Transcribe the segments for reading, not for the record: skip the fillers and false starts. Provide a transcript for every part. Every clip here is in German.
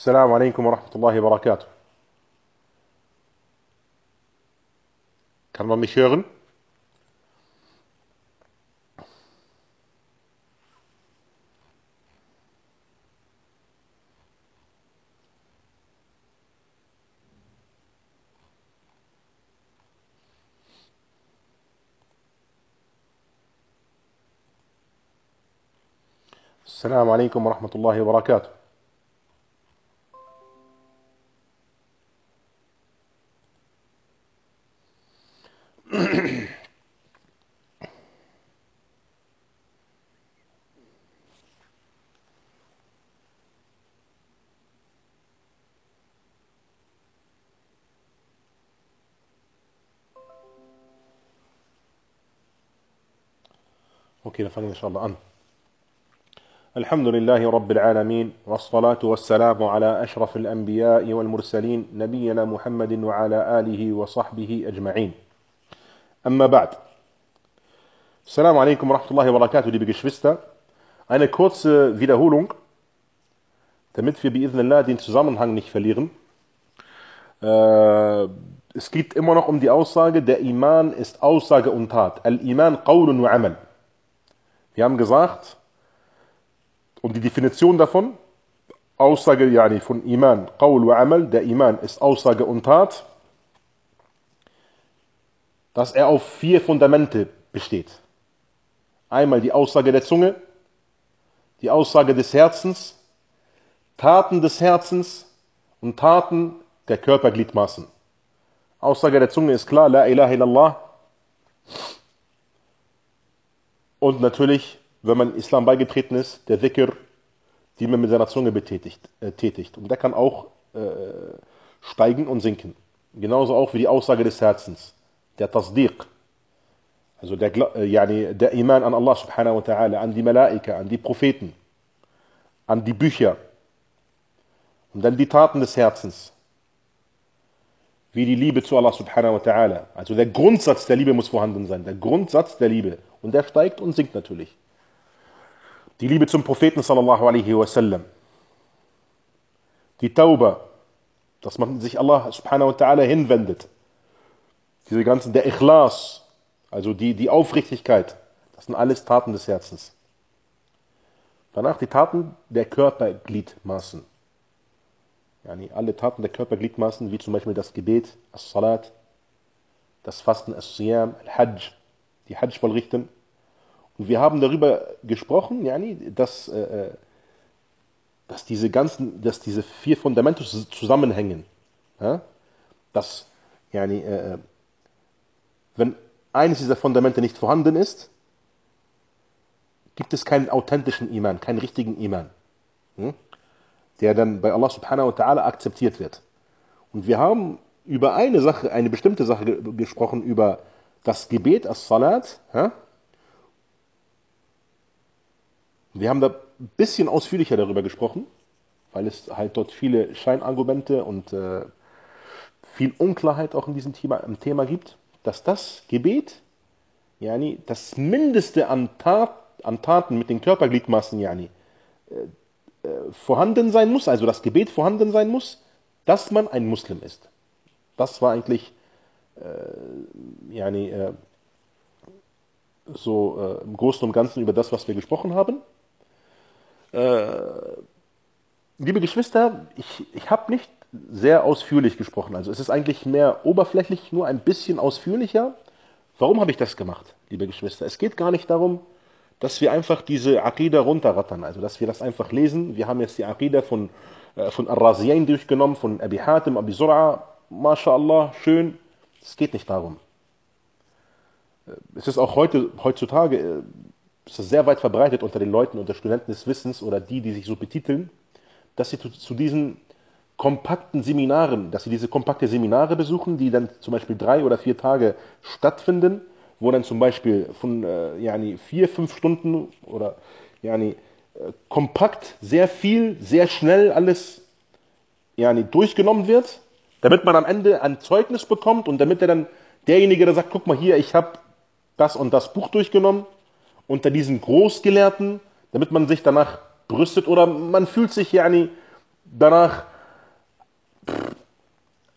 Assalamu alaikum wa rahmatullahi wa barakatuh. Kann man mich hören? Assalamu alaikum wa rahmatullahi wa barakatuh. Okay, dann fangen wir inshallah an. Alhamdulillahi Rabbil Alamin, wassalatu wassalamu ala ashrafil Anbiya'i wal Mursalin, Nabiyyina Muhammadin wa ala alihi wa sahbihi ajma'in. Amma ba'd. Assalamu alaikum wa rahmatullahi wa barakatuh, liebe Geschwister. Eine kurze Wiederholung, damit wir bi'idhnillah den Zusammenhang nicht verlieren. Es geht immer noch um die Aussage, der Iman ist Aussage und Tat. Al-Iman qawlun wa amal. Wir haben gesagt, und die Definition davon, Aussage von Iman, Qawl wa Amal, der Iman ist Aussage und Tat, dass er auf 4 Fundamente besteht. Einmal die Aussage der Zunge, die Aussage des Herzens, Taten des Herzens und Taten der Körpergliedmaßen. Aussage der Zunge ist klar, La ilaha illallah. Und natürlich, wenn man Islam beigetreten ist, der Dhikr, die man mit seiner Zunge tätigt. Und der kann auch steigen und sinken. Genauso auch wie die Aussage des Herzens, der Tasdiq. Also der Iman an Allah subhanahu wa ta'ala, an die Malaika, an die Propheten, an die Bücher. Und dann die Taten des Herzens, wie die Liebe zu Allah subhanahu wa ta'ala. Also der Grundsatz der Liebe muss vorhanden sein, der Grundsatz der Liebe. Und der steigt und sinkt natürlich. Die Liebe zum Propheten sallallahu alaihi wasallam. Die Tauba, dass man sich Allah subhanahu wa ta'ala hinwendet. Diese ganzen, der Ikhlas, also die Aufrichtigkeit, das sind alles Taten des Herzens. Danach die Taten der Körpergliedmaßen. Alle Taten der Körpergliedmaßen, wie zum Beispiel das Gebet, As-Salat, das Fasten, As-Siyam, Al-Hajj, die Hajj vollrichten. Und wir haben darüber gesprochen, dass diese 4 Fundamente zusammenhängen. Ja? Dass, wenn eines dieser Fundamente nicht vorhanden ist, gibt es keinen authentischen Iman, keinen richtigen Iman, der dann bei Allah subhanahu wa ta'ala akzeptiert wird. Und wir haben über eine bestimmte Sache gesprochen, über das Gebet, As-Salat. Ja? Wir haben da ein bisschen ausführlicher darüber gesprochen, weil es halt dort viele Scheinargumente und viel Unklarheit auch in diesem Thema gibt, dass das Gebet, das Mindeste an Taten mit den Körpergliedmaßen, vorhanden sein muss, also das Gebet vorhanden sein muss, dass man ein Muslim ist. Das war eigentlich im Großen und Ganzen über das, was wir gesprochen haben. Liebe Geschwister, ich habe nicht sehr ausführlich gesprochen, also es ist eigentlich mehr oberflächlich, nur ein bisschen ausführlicher. Warum habe ich das gemacht, liebe Geschwister? Es geht gar nicht darum, dass wir einfach diese Aqida runterrattern, also dass wir das einfach lesen. Wir haben jetzt die Aqida von Ar-Raziyayn durchgenommen, von Abi Hatim, Abi Zur'a, MashaAllah, schön. Es geht nicht darum. Es ist auch heutzutage ist das sehr weit verbreitet unter den Leuten, unter Studenten des Wissens oder die sich so betiteln, dass sie zu diesen kompakten Seminaren, dass sie diese kompakte Seminare besuchen, die dann zum Beispiel 3 oder 4 Tage stattfinden, wo dann zum Beispiel von 4-5 Stunden oder kompakt sehr viel, sehr schnell alles durchgenommen wird, damit man am Ende ein Zeugnis bekommt und damit derjenige, der sagt, guck mal hier, ich habe das und das Buch durchgenommen, unter diesen Großgelehrten, damit man sich danach brüstet oder man fühlt sich danach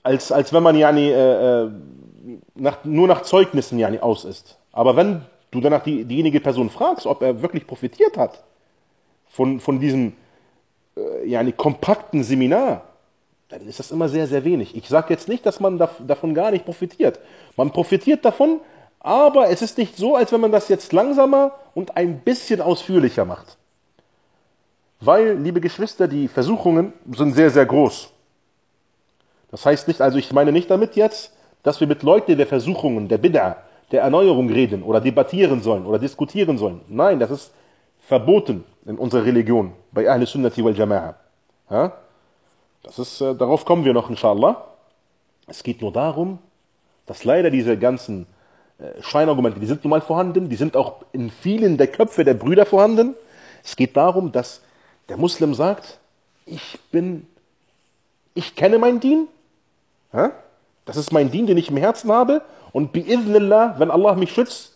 als wenn man yani, nur nach Zeugnissen yani aus ist. Aber wenn du danach diejenige Person fragst, ob er wirklich profitiert hat von diesem yani, kompakten Seminar, dann ist das immer sehr, sehr wenig. Ich sage jetzt nicht, dass man davon gar nicht profitiert. Man profitiert davon, aber es ist nicht so, als wenn man das jetzt langsamer und ein bisschen ausführlicher macht. Weil, liebe Geschwister, die Versuchungen sind sehr, sehr groß. Das heißt nicht, also ich meine nicht damit jetzt, dass wir mit Leuten der Versuchungen, der Bid'a, der Erneuerung reden oder debattieren sollen oder diskutieren sollen. Nein, das ist verboten in unserer Religion, bei Ahl Sunnati wal Jama'a. Ja? Darauf kommen wir noch, inshallah. Es geht nur darum, dass leider diese ganzen Scheinargumente, die sind nun mal vorhanden, die sind auch in vielen der Köpfe der Brüder vorhanden. Es geht darum, dass der Muslim sagt, ich kenne mein Dien, ja? Das ist mein Dien, den ich im Herzen habe, und bi'idhnillah, wenn Allah mich schützt,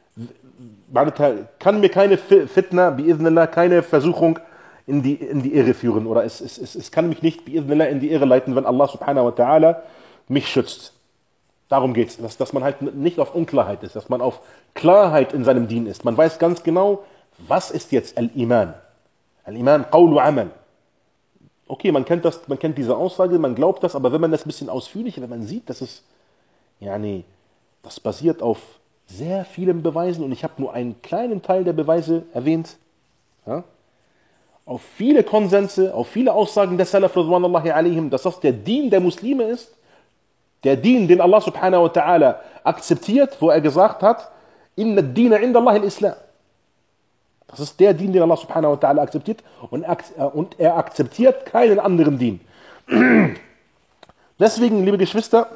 kann mir keine Fitna, bi'idhnillah, keine Versuchung in die Irre führen, oder es kann mich nicht bi'idhnillah in die Irre leiten, wenn Allah subhanahu wa ta'ala mich schützt. Darum geht es, dass man halt nicht auf Unklarheit ist, dass man auf Klarheit in seinem Dien ist. Man weiß ganz genau, was ist jetzt Al-Iman. Al-Iman, Qawlu Amal. Okay, man kennt diese Aussage, man glaubt das, aber wenn man das ein bisschen ausführlicher, wenn man sieht, dass es, yani, das basiert auf sehr vielen Beweisen, und ich habe nur einen kleinen Teil der Beweise erwähnt, ja? Auf viele Konsense, auf viele Aussagen der Salaf, Ridwanullahi alaihim, dass das der Dien der Muslime ist, der Dien, den Allah subhanahu wa ta'ala akzeptiert, wo er gesagt hat, inna ad-dina inda Allah al-Islam. Das ist der Dien, den Allah subhanahu wa ta'ala akzeptiert, und er akzeptiert keinen anderen Dien. Deswegen, liebe Geschwister,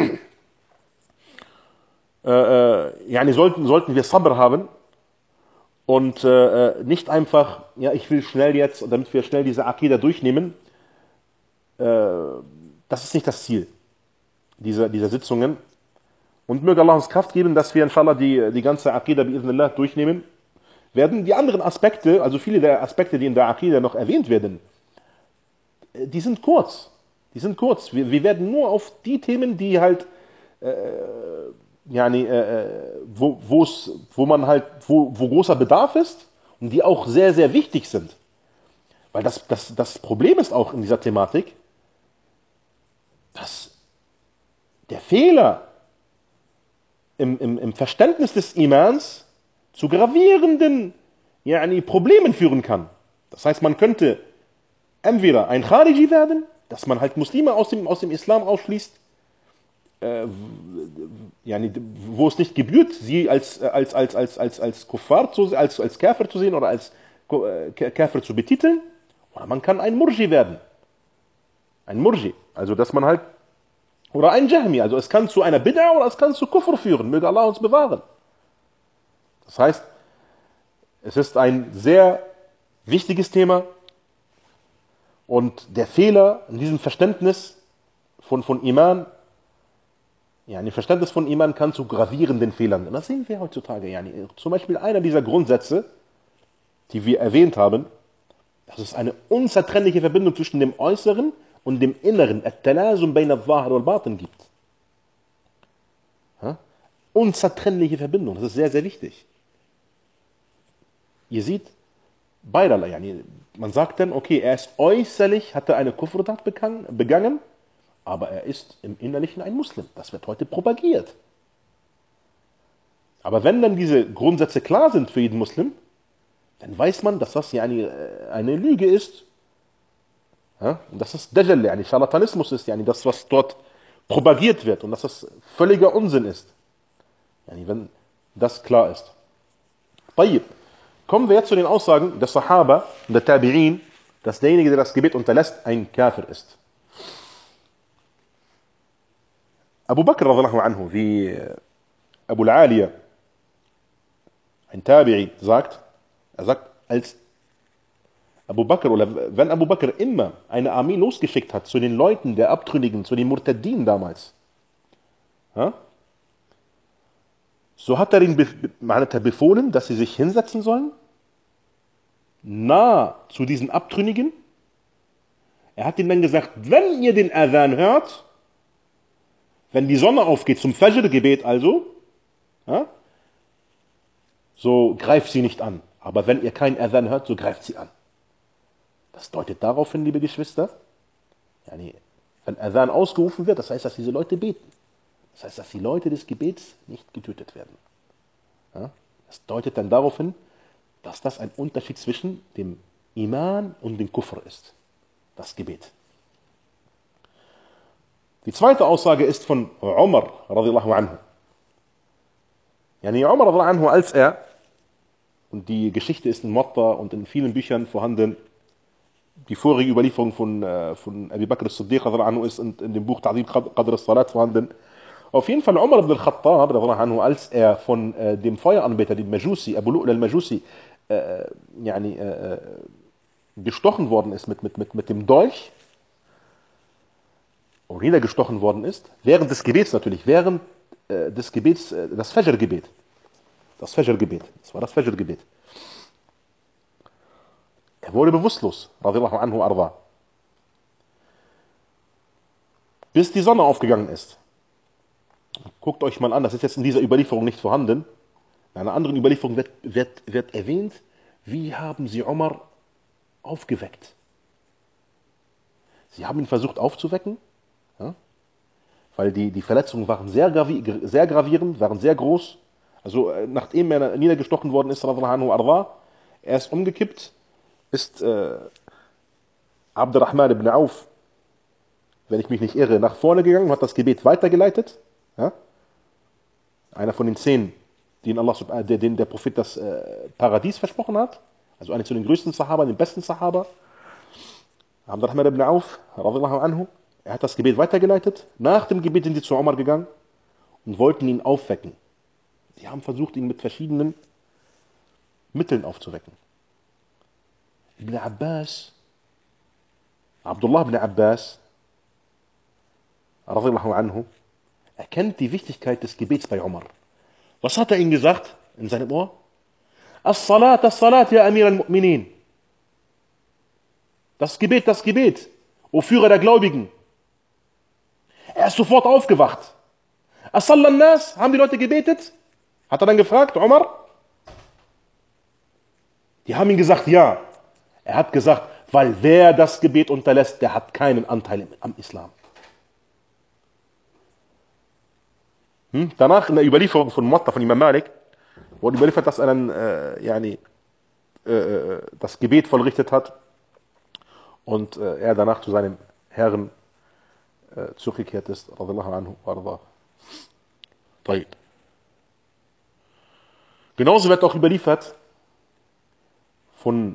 yani sollten wir Sabr haben und nicht einfach, ja, ich will schnell jetzt, damit wir schnell diese Akida durchnehmen. Das ist nicht das Ziel dieser Sitzungen. Und möge Allah uns Kraft geben, dass wir inshallah die ganze Akida bi'idhnillah durchnehmen werden. Die anderen Aspekte, also viele der Aspekte, die in der Akida noch erwähnt werden, die sind kurz. Wir werden nur auf die Themen, die halt wo großer Bedarf ist und die auch sehr, sehr wichtig sind. Weil das Problem ist auch in dieser Thematik, dass der Fehler im Verständnis des Imans zu gravierenden Problemen führen kann. Das heißt, man könnte entweder ein Khariji werden, dass man halt Muslime aus dem Islam ausschließt, wo es nicht gebührt, sie als Kuffar, als Kafir zu sehen oder als Kafir zu betiteln. Oder man kann ein Murji werden. Ein Murji. Also, dass man halt, oder ein Jahmi. Also, es kann zu einer Bid'a oder es kann zu Kufr führen. Möge Allah uns bewahren. Das heißt, es ist ein sehr wichtiges Thema, und der Fehler in diesem Verständnis von Iman, ein Verständnis von Iman kann zu gravierenden Fehlern. Und das sehen wir heutzutage. Zum Beispiel einer dieser Grundsätze, die wir erwähnt haben, dass es eine unzertrennliche Verbindung zwischen dem Äußeren und dem Inneren, At-Talazum bayna al-Zahir wal-Batin, gibt. Ja? Unzertrennliche Verbindung, das ist sehr, sehr wichtig. Ihr seht, beiderlei. Man sagt dann, okay, er ist äußerlich, hat er eine Kufrtat begangen, aber er ist im Innerlichen ein Muslim. Das wird heute propagiert. Aber wenn dann diese Grundsätze klar sind für jeden Muslim, dann weiß man, dass das eine Lüge ist. Ja? Und dass das Dajjal, Scharlatanismus ist, das, was dort propagiert wird, und dass das völliger Unsinn ist. Wenn das klar ist. Tayyib. Kommen wir jetzt zu den Aussagen der Sahaba und der Tabi'in, dass derjenige, der das Gebet unterlässt, ein Kafir ist. Abu Bakr radhiallahu anhu, wie Abu al-Aliya, ein Tabi'i, sagt, als Abu Bakr, oder wenn Abu Bakr immer eine Armee losgeschickt hat zu den Leuten der Abtrünnigen, zu den Murtaddin damals, ja, so hat er ihnen befohlen, dass sie sich hinsetzen sollen, nah zu diesen Abtrünnigen. Er hat ihnen dann gesagt, wenn ihr den Adhan hört, Wenn die Sonne aufgeht zum Fajr-Gebet also, ja, so greift sie nicht an. Aber wenn ihr keinen Adhan hört, so greift sie an. Das deutet darauf hin, liebe Geschwister, yani, wenn Adhan ausgerufen wird, das heißt, dass diese Leute beten. Das heißt, dass die Leute des Gebets nicht getötet werden. Ja? Das deutet dann darauf hin, dass das ein Unterschied zwischen dem Iman und dem Kufr ist. Das Gebet. Die zweite Aussage ist von Umar radiallahu anhu. Yani Umar radiallahu anhu, als er, und die Geschichte ist in Muwatta und in vielen Büchern vorhanden, die vorige Überlieferung von Abi Bakr as-Siddiq radiallahu anhu ist in dem Buch Ta'zim Qadr as-Salat vorhanden. Auf jeden Fall Umar ibn al-Khattab radiallahu anhu, als er von dem Feueranbeter, dem Majusi, Abu Lu'la al-Majusi, gestochen worden ist mit dem Dolch, und niedergestochen worden ist, während des Gebets natürlich, während des Gebets, das Fajr-Gebet. Das Fajr-Gebet, das war das Fajr-Gebet. Er wurde bewusstlos, radiallahu anhu arda, bis die Sonne aufgegangen ist. Guckt euch mal an, das ist jetzt in dieser Überlieferung nicht vorhanden. In einer anderen Überlieferung wird erwähnt, wie haben sie Umar aufgeweckt. Sie haben ihn versucht aufzuwecken, ja, weil die Verletzungen waren sehr gravierend, waren sehr groß. Also nachdem er niedergestochen worden ist, er ist umgekippt, ist Abdurrahman ibn Auf, wenn ich mich nicht irre, nach vorne gegangen und hat das Gebet weitergeleitet. Ja? Einer von den 10, denen der Prophet das Paradies versprochen hat. Also einer zu den größten Sahaba, den besten Sahaba. Abdurrahman ibn Auf, radiallahu anhu. Er hat das Gebet weitergeleitet. Nach dem Gebet sind sie zu Umar gegangen und wollten ihn aufwecken. Sie haben versucht, ihn mit verschiedenen Mitteln aufzuwecken. Ibn Abbas, Abdullah ibn Abbas, radiallahu anhu, erkennt die Wichtigkeit des Gebets bei Umar. Was hat er ihm gesagt in seinem Ohr? As-Salat, As-Salat, ya Amir al-Mu'minin. Das Gebet, o Führer der Gläubigen. Er ist sofort aufgewacht. As-Sallan Nas, haben die Leute gebetet? Hat er dann gefragt, Umar? Die haben ihm gesagt, ja. Er hat gesagt, weil wer das Gebet unterlässt, der hat keinen Anteil am Islam. Danach in der Überlieferung von Muwatta, von Imam Malik, wurde überliefert, dass er dann das Gebet vollrichtet hat und er danach zu seinem Herrn zurückgekehrt ist, radiallahu anhu warda. Genauso wird auch überliefert von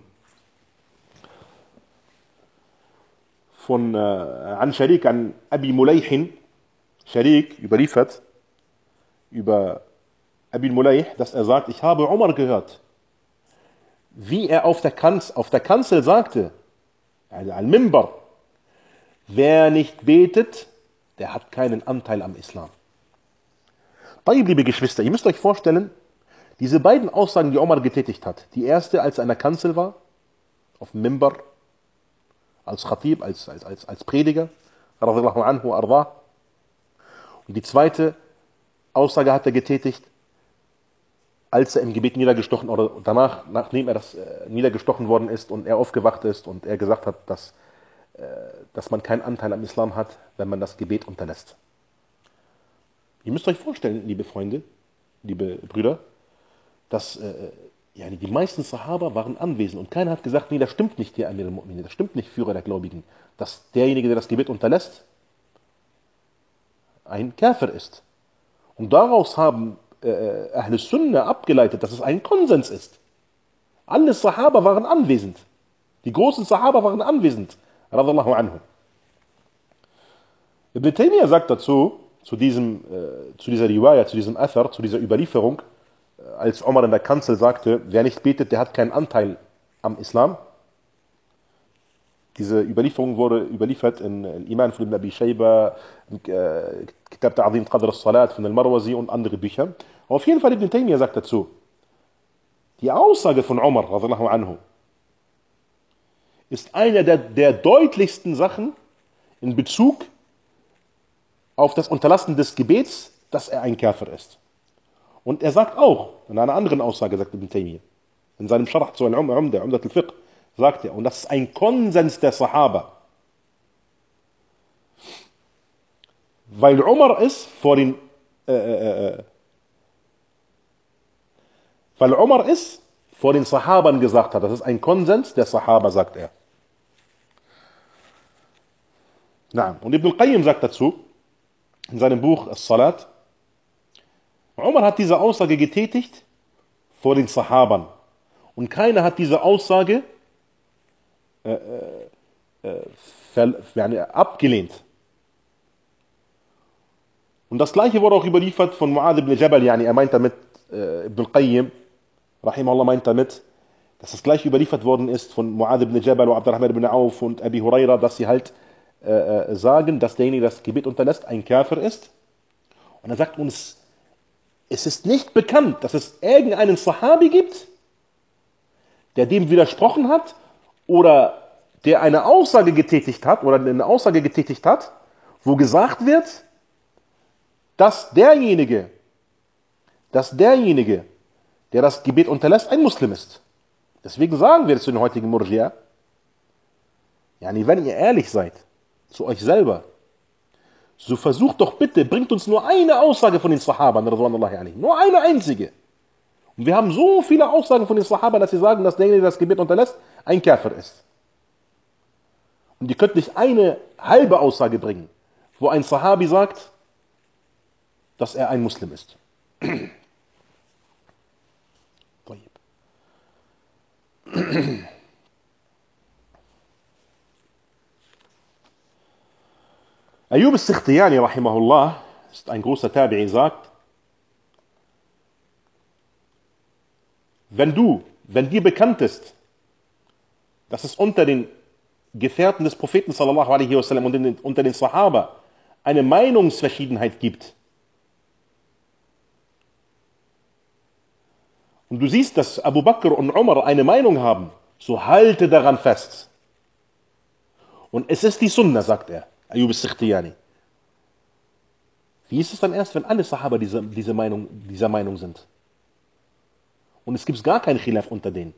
an Sharik, an Abi Mulayhin, Sharik überliefert über Abi Mulayh, dass er sagt, ich habe Umar gehört, wie er auf der Kanzel sagte, also al-Mimbar, wer nicht betet, der hat keinen Anteil am Islam. Liebe Geschwister, ihr müsst euch vorstellen, diese beiden Aussagen, die Umar getätigt hat, die erste, als er an der Kanzel war, auf dem Mimbar, als Khatib, als Prediger, radiallahu anhu arda, und die zweite Aussage hat er getätigt, als er im Gebet niedergestochen, oder danach, nachdem er niedergestochen worden ist und er aufgewacht ist und er gesagt hat, dass man keinen Anteil am Islam hat, wenn man das Gebet unterlässt. Ihr müsst euch vorstellen, liebe Freunde, liebe Brüder, dass die meisten Sahaba waren anwesend und keiner hat gesagt, nee, das stimmt nicht, der Amir al-Mu'minin, das stimmt nicht, Führer der Gläubigen, dass derjenige, der das Gebet unterlässt, ein Kafir ist. Und daraus haben Ahl Sunnah abgeleitet, dass es ein Konsens ist. Alle Sahaba waren anwesend. Die großen Sahaba waren anwesend. Radallahu anhu. Ibn Taymiyyah sagt dazu, zu dieser Riwaya, zu diesem Athar, zu dieser Überlieferung, als Umar in der Kanzel sagte, wer nicht betet, der hat keinen Anteil am Islam. Diese Überlieferung wurde überliefert in Iman von Ibn Abi Shayba, Kitab Ta'zim Qadr as-Salat von al-Marwazi und andere Bücher. Auf jeden Fall Ibn Taymiyyah sagt dazu, die Aussage von Umar radhiyallahu anhu ist eine der deutlichsten Sachen in Bezug auf das Unterlassen des Gebets, dass er ein Kafir ist. Und er sagt auch, in einer anderen Aussage, sagt Ibn Taymiyyah, in seinem Scharh zu Al-Umdat al-Fiqh, sagt er, und das ist ein Konsens der Sahaba, weil Umar es vor den, weil Umar es vor den Sahabern gesagt hat. Das ist ein Konsens der Sahaba, sagt er. Na, und Ibn al-Qayyim sagt dazu, in seinem Buch As-Salat, Umar hat diese Aussage getätigt vor den Sahabern. Und keiner hat diese Aussage abgelehnt. Und das gleiche wurde auch überliefert von Mu'adh ibn Jabal, er meint damit, Ibn al-Qayyim, Rahimahullah meint damit, dass das gleiche überliefert worden ist von Mu'adh ibn Jabal und Abdurrahman ibn Auf und Abi Huraira, dass sie halt sagen, dass derjenige, der das Gebet unterlässt, ein Kafir ist. Und er sagt uns, es ist nicht bekannt, dass es irgendeinen Sahabi gibt, der dem widersprochen hat oder der eine Aussage getätigt hat wo gesagt wird, dass derjenige, der das Gebet unterlässt, ein Muslim ist. Deswegen sagen wir es zu den heutigen Murji'a, wenn ihr ehrlich seid zu euch selber, so versucht doch bitte, bringt uns nur eine Aussage von den Sahabern, nur eine einzige. Und wir haben so viele Aussagen von den Sahabern, dass sie sagen, dass derjenige, der das Gebet unterlässt, ein Kafir ist. Und ihr könnt nicht eine halbe Aussage bringen, wo ein Sahabi sagt, dass er ein Muslim ist. Ayub al-Sikhtiyani, rahimahullah, ist ein großer Tabi'i, sagt, wenn dir bekannt ist, dass es unter den Gefährten des Propheten sallallahu alaihi wasallam und unter den Sahaba eine Meinungsverschiedenheit gibt, und du siehst, dass Abu Bakr und Umar eine Meinung haben, so halte daran fest. Und es ist die Sunna, sagt er, Ayub al-Sikhtiyani. Wie ist es dann erst, wenn alle Sahaba dieser Meinung sind? Und es gibt gar keinen Khilaf unter denen.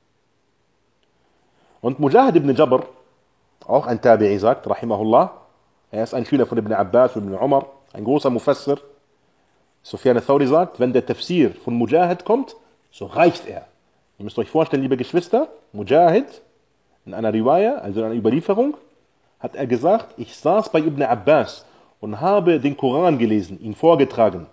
Und Mujahid ibn Jabr, auch ein Tabi'i, sagt, rahimahullah, er ist ein Schüler von Ibn Abbas und Ibn Umar, ein großer Mufassir. Sufyan al-Thawri sagt, wenn der Tafsir von Mujahid kommt, so reicht er. Ihr müsst euch vorstellen, liebe Geschwister, Mujahid, in einer Riwaya, also in einer Überlieferung, hat er gesagt, ich saß bei Ibn Abbas und habe den Koran gelesen, ihn vorgetragen.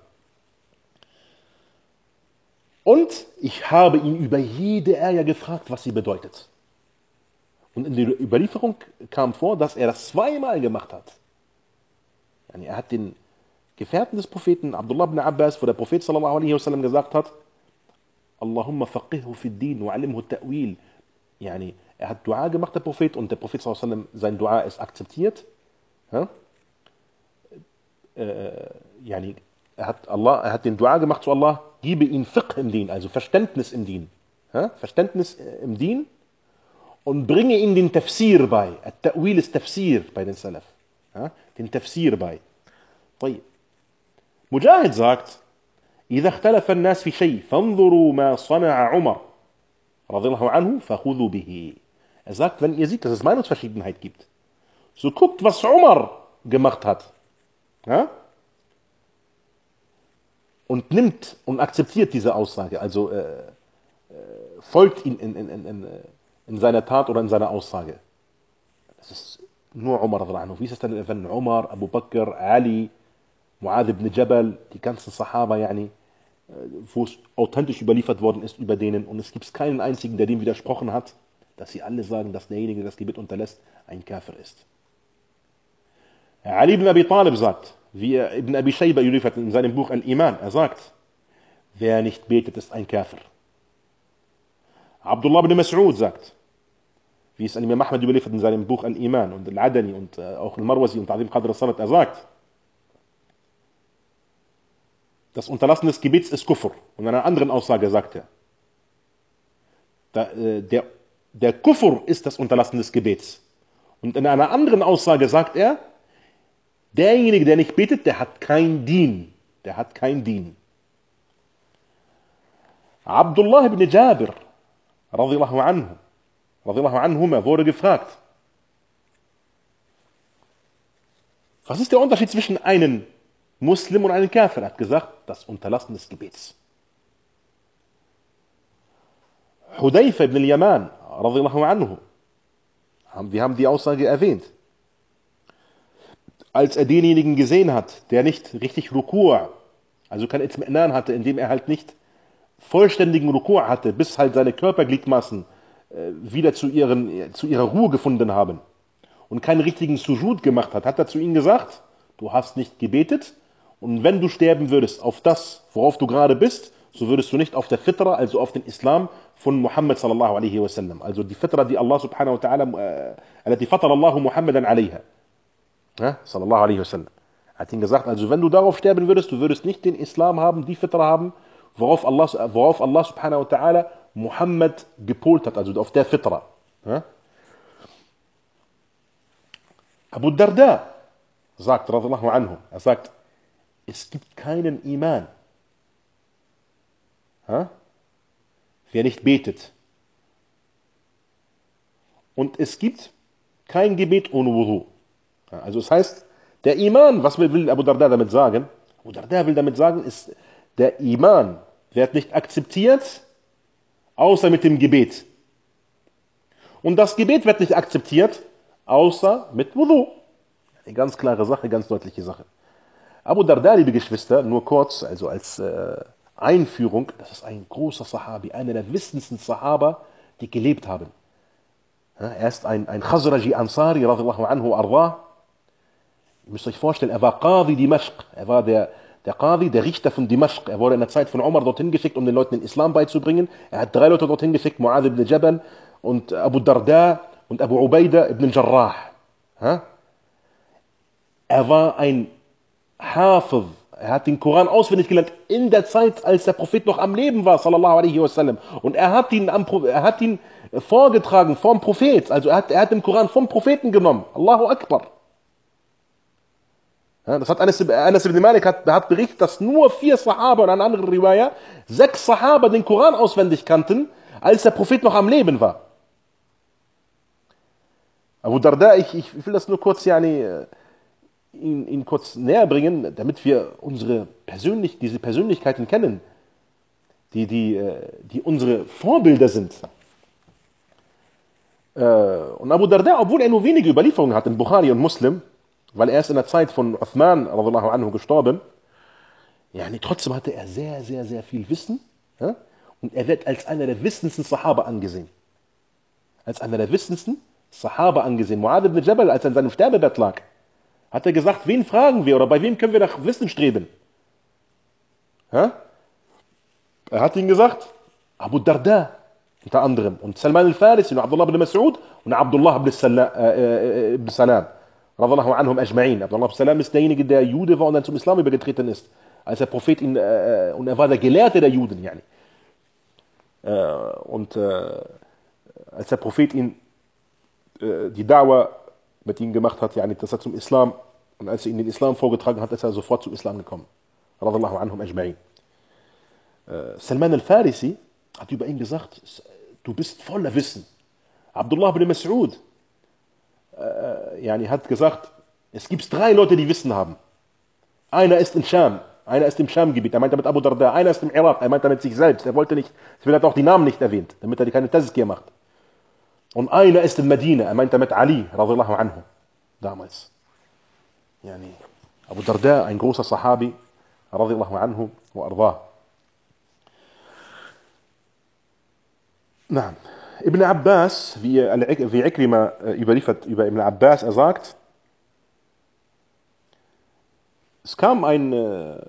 Und ich habe ihn über jede Ayah gefragt, was sie bedeutet. Und in der Überlieferung kam vor, dass er das zweimal gemacht hat. Er hat den Gefährten des Propheten, Abdullah ibn Abbas, wo der Prophet sallallahu alaihi wasallam gesagt hat, Allahumma faqihhu fi din wa alimhu ta'wil. Er hat Dua gemacht, der Prophet, und der Prophet sallallahu alaihi wasallam, sein Dua ist akzeptiert. Er hat den Dua gemacht zu Allah, gebe ihm Fiqh im Din, also Verständnis im Din. Verständnis im Din und bringe ihm den Tafsir bei. At-Ta'wil ist Tafsir bei den Salaf. Den Tafsir bei. Mujahid sagt, إذا اختلف الناس في شيء فانظروا ما صنع عمر رضي الله عنه فخذوا به. Er sagt, wenn ihr seht, dass es Meinungsverschiedenheit gibt, so guckt, was Umar gemacht hat. Und nimmt und akzeptiert diese Aussage, also folgt ihm in seiner Tat oder in seiner Aussage. Das ist nur Umar. Wie ist es denn, wenn Umar, Abu Bakr, Ali, Mu'adh ibn Jabal, die ganzen Sahaba, wo es authentisch überliefert worden ist über denen, und es gibt keinen einzigen, der dem widersprochen hat, dass sie alle sagen, dass derjenige, der das Gebet unterlässt, ein Kafir ist. Ali ibn Abi Talib sagt, wie Ibn Abi Shayba überliefert in seinem Buch Al-Iman, er sagt, wer nicht betet, ist ein Kafir. Abdullah ibn Mas'ud sagt, wie es an Imam Ahmad überliefert in seinem Buch Al-Iman und Al-Adani und auch Al-Marwazi und Ta'zim Qadr al-Salat, er sagt, das Unterlassen des Gebets ist Kufr. Und in einer anderen Aussage sagt er, der Kufr ist das Unterlassen des Gebets. Und in einer anderen Aussage sagt er, Derjenige, der nicht betet, der hat kein Dien. Der hat kein Dien. Abdullah ibn Jabir, radiyallahu anhuma, wurde gefragt, was ist der Unterschied zwischen einem Muslim und einem Kafir? Er hat gesagt, das Unterlassen des Gebets. Hudayfa ibn al-Yaman, radiyallahu anhu, wir haben die Aussage erwähnt. Als er denjenigen gesehen hat, der nicht richtig Ruku', also kein Itmi'nan hatte, indem er halt nicht vollständigen Ruku' hatte, bis halt seine Körpergliedmaßen wieder zu ihrer Ruhe gefunden haben und keinen richtigen Sujud gemacht hat, hat er zu ihnen gesagt, du hast nicht gebetet und wenn du sterben würdest auf das, worauf du gerade bist, so würdest du nicht auf der Fitra, also auf den Islam von Muhammad sallallahu alaihi wasallam, also die Fitra, die Allah subhanahu wa ta'ala, التي فطر الله محمدا عليها, sallallahu alaihi wasallam. Er hat ihm gesagt, also wenn du darauf sterben würdest, du würdest nicht den Islam haben, die Fitra haben, worauf Allah subhanahu wa ta'ala Muhammad gepolt hat, also auf der Fitra. Abu Darda sagt, radiyallahu anhu, er sagt, es gibt keinen Iman, wer nicht betet. Und es gibt kein Gebet ohne Wudu. Also es heißt, der Iman, was will Abu Darda damit sagen? Abu Darda will damit sagen, ist, der Iman wird nicht akzeptiert, außer mit dem Gebet. Und das Gebet wird nicht akzeptiert, außer mit Wudu. Eine ganz klare Sache, ganz deutliche Sache. Abu Darda, liebe Geschwister, nur kurz, also als Einführung, das ist ein großer Sahabi, einer der wissendsten Sahaba, die gelebt haben. Er ist ein Khazraji Ansari, radiyallahu anhu ardah. Ihr müsst euch vorstellen, er war Qadi Dimashq, er war der Qadi, der Richter von Dimashq. Er wurde in der Zeit von Umar dorthin geschickt, um den Leuten den Islam beizubringen. Er hat 3 Leute dorthin geschickt, Mu'adh ibn Jabal und Abu Darda und Abu Ubaidah ibn Jarrah. Er war ein Hafiz, er hat den Koran auswendig gelernt in der Zeit, als der Prophet noch am Leben war, sallallahu alaihi wasallam. Und er hat ihn vorgetragen vom Prophet, also er hat den Koran vom Propheten genommen. Allahu Akbar. Das hat Anas ibn Malik hat berichtet, dass nur 4 Sahaba und eine andere Riwaya 6 Sahaba den Koran auswendig kannten, als der Prophet noch am Leben war. Abu Darda, ich will das nur kurz ihn kurz näher bringen, damit wir diese Persönlichkeiten kennen, die unsere Vorbilder sind. Und Abu Darda, obwohl er nur wenige Überlieferungen hat in Bukhari und Muslim, weil er ist in der Zeit von Uthman radhiyallahu anhu gestorben, trotzdem hatte er sehr, sehr, sehr viel Wissen, und er wird als einer der wissendsten Sahaba angesehen. Mu'adh ibn Jabal, als er in seinem Sterbebett lag, hat er gesagt, wen fragen wir oder bei wem können wir nach Wissen streben? Er hat ihm gesagt, Abu Darda unter anderem und Salman al-Farisi und Abdullah ibn Mas'ud und Abdullah ibn Salam. Radallahu anhum ajma'in. Abdullah ibn Salam ist derjenige, der Jude war und dann zum Islam übergetreten ist, als der Prophet und er war der Gelehrte der Juden. Als der Prophet ihn die Da'wah mit ihm gemacht hat, dass er zum Islam, und als er ihn den Islam vorgetragen hat, ist er sofort zum Islam gekommen. Radallahu anhum ajma'in. Salman al-Farisi hat über ihn gesagt, du bist voller Wissen. Abdullah ibn Mas'ud hat gesagt, es gibt 3 Leute, die Wissen haben. Einer ist in Scham, einer ist im Scham-Gebiet, er meint damit Abu Darda, einer ist im Irak, er meint damit sich selbst, es wird auch die Namen nicht erwähnt, damit er keine Tazkiyah macht. Und einer ist in Medina, er meint damit Ali, radhiyallahu anhu, damals. Abu Darda, ein großer Sahabi, radhiyallahu anhu wa ardah. Naam. Ibn Abbas, wie Ikrima überliefert über Ibn Abbas, er sagt, es kam er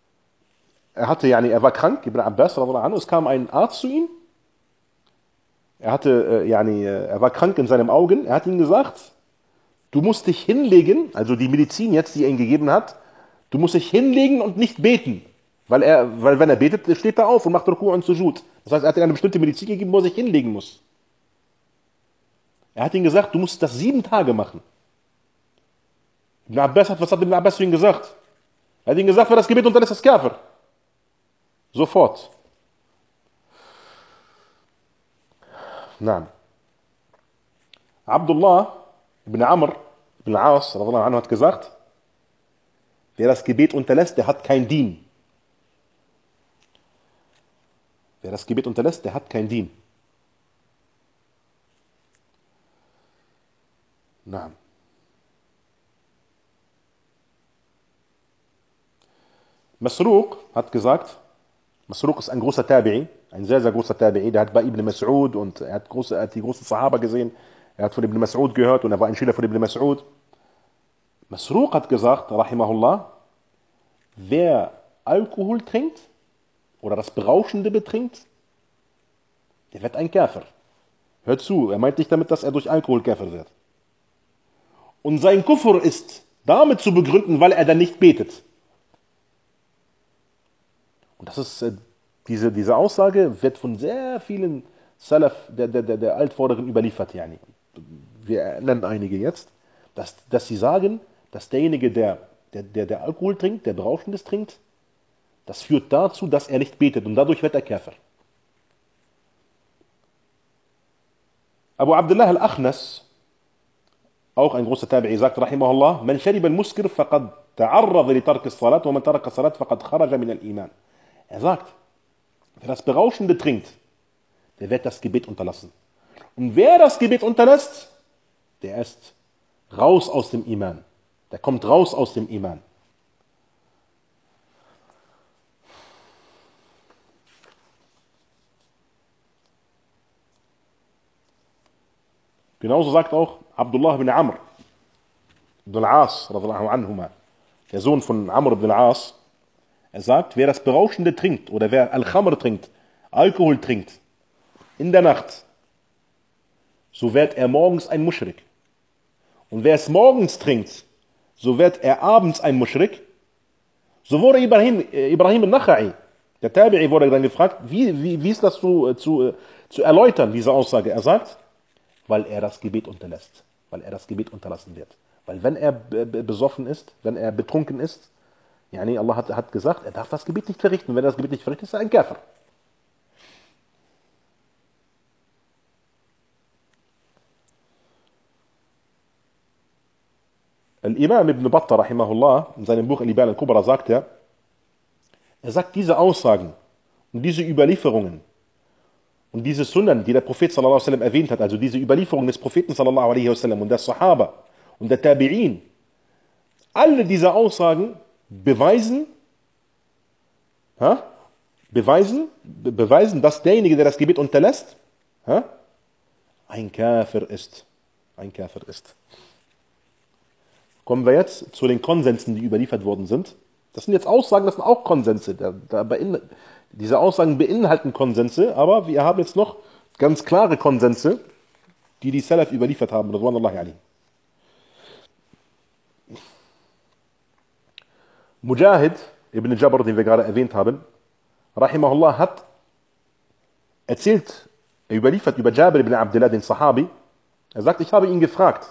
war krank, Ibn Abbas, es kam ein Arzt zu ihm, er war krank in seinem Augen, er hat ihm gesagt, du musst dich hinlegen, also die Medizin jetzt, die er ihm gegeben hat, du musst dich hinlegen und nicht beten, weil wenn er betet, steht er auf und macht Ruku' und Sujud. Das heißt, er hat ihm eine bestimmte Medizin gegeben, wo er sich hinlegen muss. Er hat ihm gesagt, du musst das 7 Tage machen. Was hat Ibn Abbas zu ihm gesagt? Er hat ihm gesagt, wer das Gebet unterlässt, ist Kafir. Sofort. Nein. Abdullah ibn Amr ibn al-As radhiyallahu anhu hat gesagt, wer das Gebet unterlässt, der hat kein Dien. Wer das Gebet unterlässt, der hat kein Dien. Nein. Masruq hat gesagt, Masruq ist ein großer Tabi'i, ein sehr, sehr großer Tabi'i, der hat bei Ibn Mas'ud und er hat die großen Sahaba gesehen, er hat von Ibn Mas'ud gehört und er war ein Schüler von Ibn Mas'ud. Masruq hat gesagt, rahimahullah, wer Alkohol trinkt oder das Berauschende betrinkt, der wird ein Kafir. Hört zu, er meint nicht damit, dass er durch Alkohol Kafir wird. Und sein Kufr ist damit zu begründen, weil er dann nicht betet. Und das ist, diese Aussage wird von sehr vielen Salaf der Altvorderen überliefert. Yani. Wir nennen einige jetzt, dass sie sagen, dass derjenige, der Alkohol trinkt, der Berauschendes trinkt, das führt dazu, dass er nicht betet und dadurch wird er Kafir. Abu Abdullah al-Akhnas, auch ein großer Tabi'i, sagt, rahimahullah, man shariba al-muskir faqad ta'arrada li tark as-salat wa man taraka as-salat faqad kharaja min al-iman. Er sagt, wer das Berauschende trinkt, der wird das Gebet unterlassen. Und wer das Gebet unterlässt, der ist raus aus dem Iman. Der kommt raus aus dem Iman. Genauso sagt auch Abdullah ibn Amr ibn al-As, radhiyallahu anhuma, der Sohn von Amr ibn al-As. Er sagt, wer das Berauschende trinkt oder wer Al-Khamr trinkt, Alkohol trinkt, in der Nacht, so wird er morgens ein Muschrik. Und wer es morgens trinkt, so wird er abends ein Muschrik. So wurde Ibrahim al-Nakha'i, der Tabi'i, wurde dann gefragt, wie ist das zu erläutern, diese Aussage? Er sagt, weil er das Gebet unterlässt, weil er das Gebet unterlassen wird. Weil wenn er besoffen ist, wenn er betrunken ist, yani Allah hat gesagt, er darf das Gebet nicht verrichten. Wenn er das Gebet nicht verrichtet, ist er ein Kafir. Al-Imam ibn Battah, rahimahullah, in seinem Buch Al-Ibal al-Kubra sagt er sagt, diese Aussagen und diese Überlieferungen und diese Sunnen, die der Prophet sallallahu alaihi wasallam erwähnt hat, also diese Überlieferungen des Propheten sallallahu alaihi wasallam und der Sahaba und der Tabi'in, alle diese Aussagen beweisen, dass derjenige, der das Gebet unterlässt, ein Kafir ist. Ein Kafir ist. Kommen wir jetzt zu den Konsensen, die überliefert worden sind. Das sind jetzt Aussagen, das sind auch Konsense. Diese Aussagen beinhalten Konsense, aber wir haben jetzt noch ganz klare Konsense, die Salaf überliefert haben. Radhiyallahu anhum. Mujahid ibn Jabr, den wir gerade erwähnt haben, rahimahullah, hat erzählt, er überliefert über Jabir ibn Abdullah, den Sahabi. Er sagt, ich habe ihn gefragt,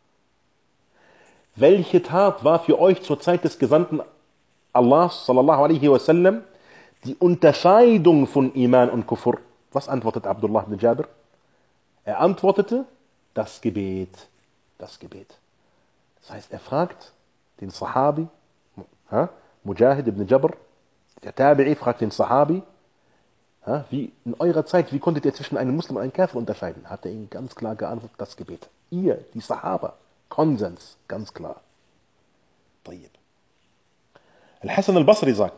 welche Tat war für euch zur Zeit des Gesandten Allahs, sallallahu alaihi wasallam, die Unterscheidung von Iman und Kufr? Was antwortet Abdullah ibn Jabir? Er antwortete, das Gebet. Das Gebet. Das heißt, er fragt den Sahabi, Mujahid ibn Jabr, der Tabi'i, fragt den Sahabi, wie in eurer Zeit, wie konntet ihr zwischen einem Muslim und einem Kafir unterscheiden? Hat er ihnen ganz klar geantwortet, das Gebet. Ihr, die Sahaba, Konsens, ganz klar. طيب. Al-Hasan al-Basri sagt,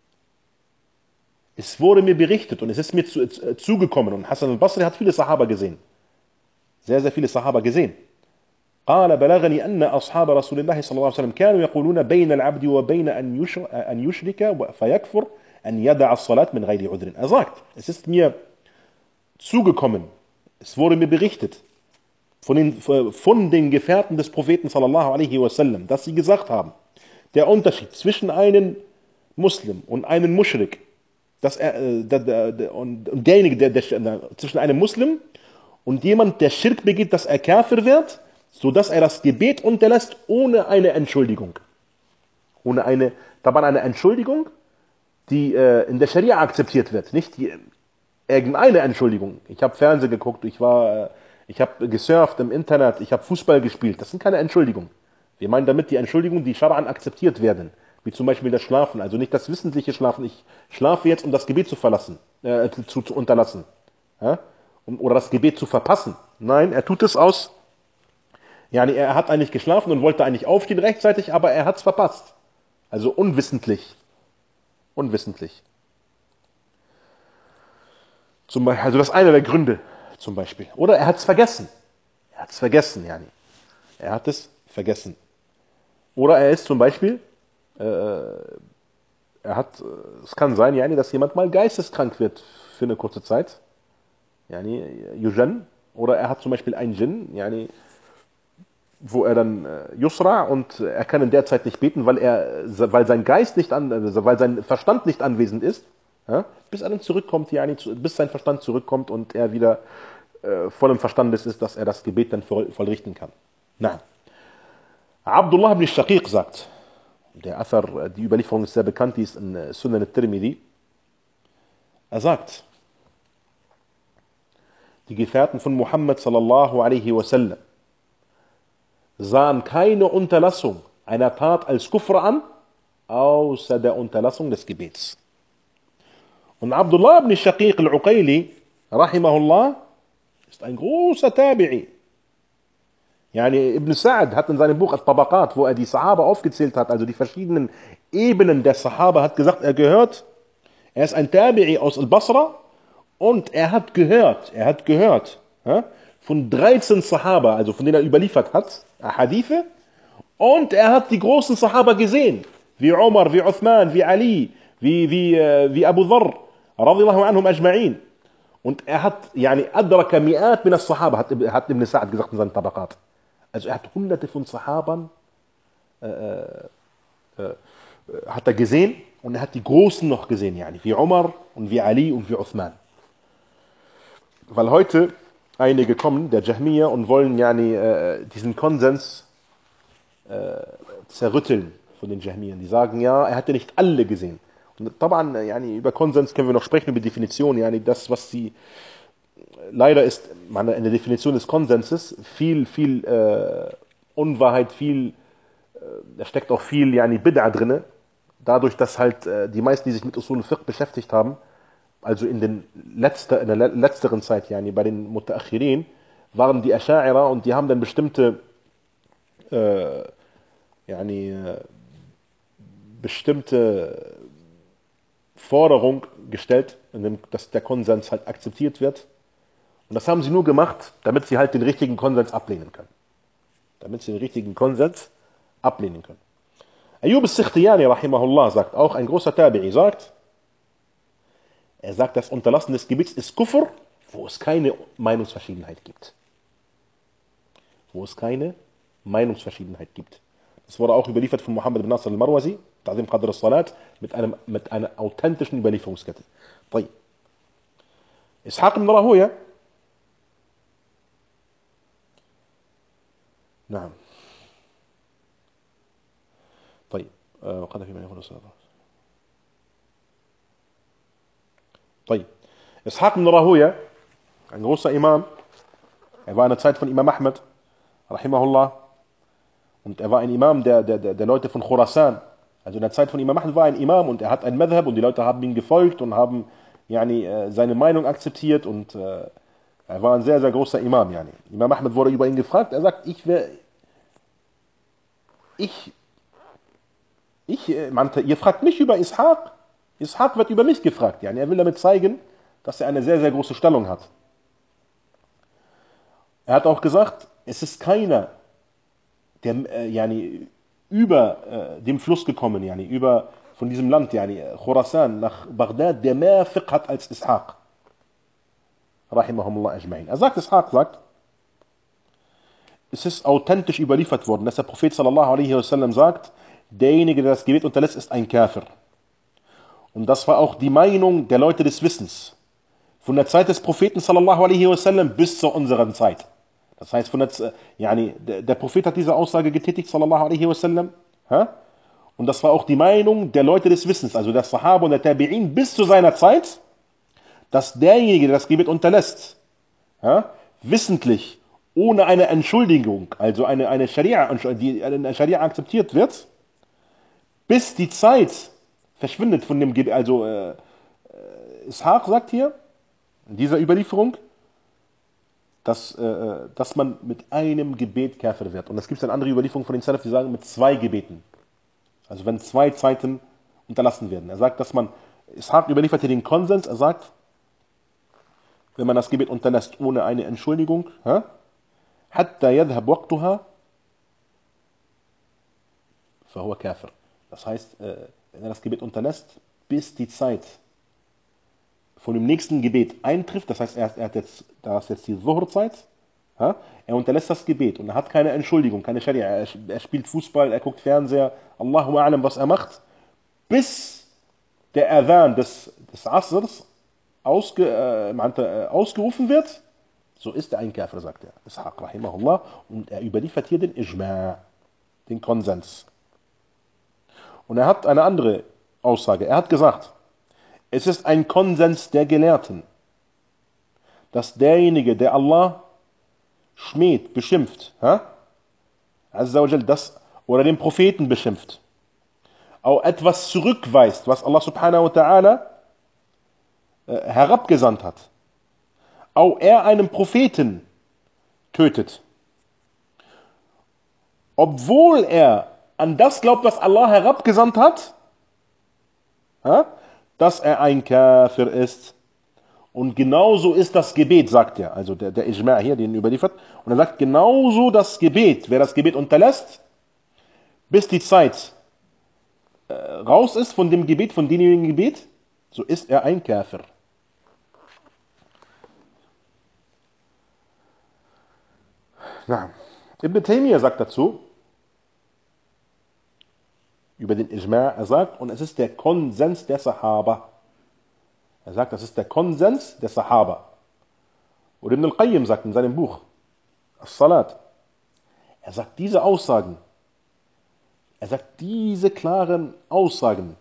es wurde mir berichtet und es ist mir zugekommen, und Hasan al-Basri hat viele Sahaba gesehen. Sehr, sehr viele Sahaba gesehen. قال بلغني أن أصحاب رسول الله صلى الله عليه وسلم كانوا يقولون بين العبد وبين أن يشرك فيكفر أن يدع الصلاة من غير عذر. Er sagt, es ist mir zugekommen, es wurde mir berichtet von den Gefährten des Propheten sallallahu alaihi wasallam, dass sie gesagt haben, der Unterschied zwischen einem Muslim und einem Muschrik, und derjenige, zwischen einem Muslim und jemand, der Schirk begeht, dass er Kafir wird, sodass er das Gebet unterlässt ohne eine Entschuldigung. Eine Entschuldigung, die in der Scharia akzeptiert wird, nicht irgendeine Entschuldigung. Ich habe Fernsehen geguckt, ich habe gesurft im Internet, ich habe Fußball gespielt. Das sind keine Entschuldigungen. Wir meinen damit die Entschuldigungen, die Scharan akzeptiert werden. Wie zum Beispiel das Schlafen, also nicht das wissentliche Schlafen. Ich schlafe jetzt, um das Gebet zu unterlassen. Ja? Oder das Gebet zu verpassen. Nein, er tut es aus. Er hat eigentlich geschlafen und wollte eigentlich aufstehen rechtzeitig, aber er hat es verpasst. Also unwissentlich. Unwissentlich. Also das ist einer der Gründe zum Beispiel. Oder er hat es vergessen. Er hat es vergessen. Er hat es vergessen. Oder er ist zum Beispiel, es kann sein, dass jemand mal geisteskrank wird für eine kurze Zeit. Yujan. Oder er hat zum Beispiel einen Djinn, wo er dann Yusra und er kann in der Zeit nicht beten, weil sein Geist nicht weil sein Verstand nicht anwesend ist, ja, bis er dann zurückkommt, bis sein Verstand zurückkommt und er wieder voll im Verstandes ist, dass er das Gebet dann vollrichten kann. Na. Abdullah ibn Shaqiq sagt, der Athar, die Überlieferung ist sehr bekannt, die ist in Sunan al-Tirmidhi. Er sagt, die Gefährten von Muhammad sallallahu alaihi wasallam sahen keine Unterlassung einer Tat als Kufr an, außer der Unterlassung des Gebets. Und Abdullah ibn Shaqiq al-Uqayli, rahimahullah, ist ein großer Tabi'i. Ibn Sa'd hat in seinem Buch At-Tabaqat, wo er die Sahaba aufgezählt hat, also die verschiedenen Ebenen der Sahaba, hat gesagt, er ist ein Tabi'i aus Al-Basra und er hat gehört von 13 Sahaba, also von denen er überliefert hat, Hadithe, und er hat die großen Sahaba gesehen, wie Umar, wie Uthman, wie Ali, wie Abu Dharr, radiyallahu anhum ajma'in. Und er hat, adraka mi'at min as-Sahaba, hat Ibn Sa'd gesagt in seinem Tabaqat. Also er hat hunderte von Sahabern hat er gesehen und er hat die Großen noch gesehen, wie Umar und wie Ali und wie Uthman. Weil heute einige kommen, der Jahmiya, und wollen diesen Konsens zerrütteln von den Jahmiyan. Die sagen, er hatte nicht alle gesehen. Und taban, über Konsens können wir noch sprechen, über Definition, das, was sie leider ist, in der Definition des Konsenses viel Unwahrheit, da steckt auch viel Bid'a drin, dadurch, dass halt die meisten, die sich mit Usul al-Fiqh beschäftigt haben, also in der letzteren Zeit, bei den Mutaakhirin, waren die Asha'ira und die haben dann bestimmte Forderung gestellt, dass der Konsens halt akzeptiert wird. Und das haben sie nur gemacht, damit sie halt den richtigen Konsens ablehnen können. Ayyub al-Sikhtiyani, rahimahullah, sagt auch, ein großer Tabi'i, er sagt, das Unterlassen des Gebets ist Kufr, wo es keine Meinungsverschiedenheit gibt. Das wurde auch überliefert von Muhammad ibn Nasr al-Marwazi, Ta'zim Qadr al-Salat, mit einer authentischen Überlieferungskette. طيب. Ishaq ibn Rahuya. نعم. طيب. وقال في من يقول الصلاة. طيب. Ishaq ibn Rahuya, ein großer Imam, er war in der Zeit von Imam Ahmad, rahimahullah, und er war ein Imam der Leute von Khurasan. Also in der Zeit von Imam Ahmad war er ein Imam und er hat ein Madhab und die Leute haben ihm gefolgt und haben seine Meinung akzeptiert und er war ein sehr, sehr großer Imam. Imam Ahmad wurde über ihn gefragt, er sagt, ihr fragt mich über Ishaq. Ishaq wird über mich gefragt. Er will damit zeigen, dass er eine sehr, sehr große Stellung hat. Er hat auch gesagt, es ist keiner, der über dem Fluss gekommen, von diesem Land, Khurasan nach Bagdad, der mehr Fiqh hat als Ishaq. Rahimahumullah ajma'in. Ishaq sagt, es ist authentisch überliefert worden, dass der Prophet sallallahu alaihi wasallam sagt, derjenige, der das Gebet unterlässt, ist ein Kafir. Und das war auch die Meinung der Leute des Wissens. Von der Zeit des Propheten sallallahu alaihi wasallam bis zu unserer Zeit. Das heißt, der Prophet hat diese Aussage getätigt, sallallahu alaihi wasallam. Und das war auch die Meinung der Leute des Wissens, also der Sahaba und der Tabi'in bis zu seiner Zeit, dass derjenige, der das Gebet unterlässt, wissentlich, ohne eine Entschuldigung, also eine Scharia, die in der Scharia akzeptiert wird, bis die Zeit verschwindet von dem Gebet. Also Ishaq sagt hier, in dieser Überlieferung, dass man mit einem Gebet Kafir wird. Und es gibt eine andere Überlieferung von den Salaf, die sagen, mit 2 Gebeten. Also wenn 2 Zeiten unterlassen werden. Er sagt, Ishaq überliefert hier den Konsens, er sagt, wenn man das Gebet unterlässt ohne eine Entschuldigung, hatta yadhhab waqtuha, fahuwa kafir. Das heißt, wenn er das Gebet unterlässt, bis die Zeit von dem nächsten Gebet eintrifft, das heißt, da ist jetzt die Zuhrzeit, er unterlässt das Gebet und er hat keine Entschuldigung, keine Scharia, er spielt Fußball, er guckt Fernseher, Allahu a'lam, was er macht, bis der Adhan des Asrs ausgerufen wird, so ist er ein Kafir, sagt er, Ishaq rahimahullah, und er überliefert hier den Ijma', den Konsens. Und er hat eine andere Aussage, er hat gesagt, es ist ein Konsens der Gelehrten, dass derjenige, der Allah schmäht, beschimpft, Azza wa Jal, oder den Propheten beschimpft, auch etwas zurückweist, was Allah subhanahu wa ta'ala herabgesandt hat, auch er einen Propheten tötet, obwohl er an das glaubt, was Allah herabgesandt hat, dass er ein Kafir ist. Und genauso ist das Gebet, sagt er, also der Ijma' hier, den überliefert, und er sagt, genauso das Gebet, wer das Gebet unterlässt, bis die Zeit raus ist von dem Gebet, von demjenigen Gebet, so ist er ein Kafir. Na, Ibn Taymiyyah sagt dazu, über den Ijma', er sagt, und es ist der Konsens der Sahaba. Er sagt, das ist der Konsens der Sahaba. Und Ibn al-Qayyim sagt in seinem Buch, As-Salat, er sagt diese Aussagen, er sagt diese klaren Aussagen,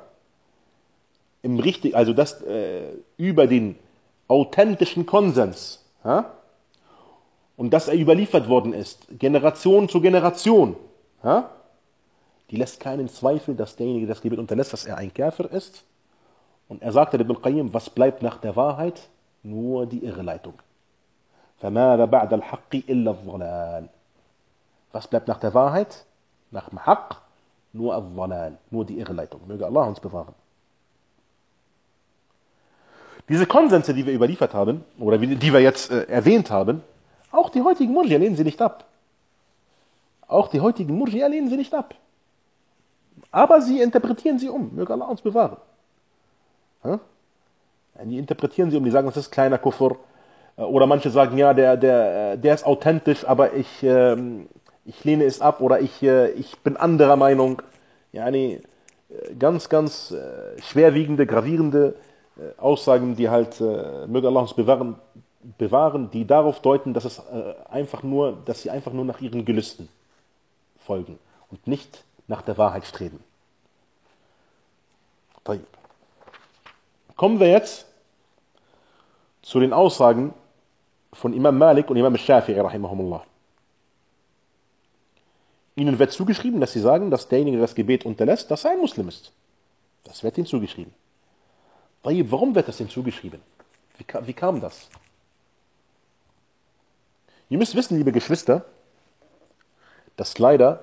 also das über den authentischen Konsens, und dass er überliefert worden ist, Generation zu Generation, die lässt keinen Zweifel, dass derjenige das Gebet unterlässt, dass er ein Kafir ist. Und er sagte Ibn Qayyim, was bleibt nach der Wahrheit? Nur die Irrleitung. فَمَاذَا بَعْدَ الْحَقِّ إِلَّا الضَّلَالِ. Was bleibt nach der Wahrheit? Nach dem Haqq? Nur al-Dhalal, nur die Irrleitung. Möge Allah uns bewahren. Diese Konsense, die wir überliefert haben, oder die wir jetzt erwähnt haben, auch die heutigen Murji'a lehnen sie nicht ab. Auch die heutigen Murji'a lehnen sie nicht ab. Aber sie interpretieren sie um. Möge Allah uns bewahren. Die interpretieren sie um, die sagen, das ist kleiner Kufr. Oder manche sagen, ja, der ist authentisch, aber ich lehne es ab oder ich bin anderer Meinung. Yani, ganz, ganz schwerwiegende, gravierende Aussagen, die halt, möge Allah uns bewahren, die darauf deuten, dass sie einfach nur nach ihren Gelüsten folgen und nicht nach der Wahrheit streben. Kommen wir jetzt zu den Aussagen von Imam Malik und Imam Shafi'i rahimahumullah. Ihnen wird zugeschrieben, dass sie sagen, dass derjenige, der das Gebet unterlässt, dass er ein Muslim ist. Das wird ihnen zugeschrieben. Warum wird das ihnen zugeschrieben? Wie kam das? Ihr müsst wissen, liebe Geschwister, dass leider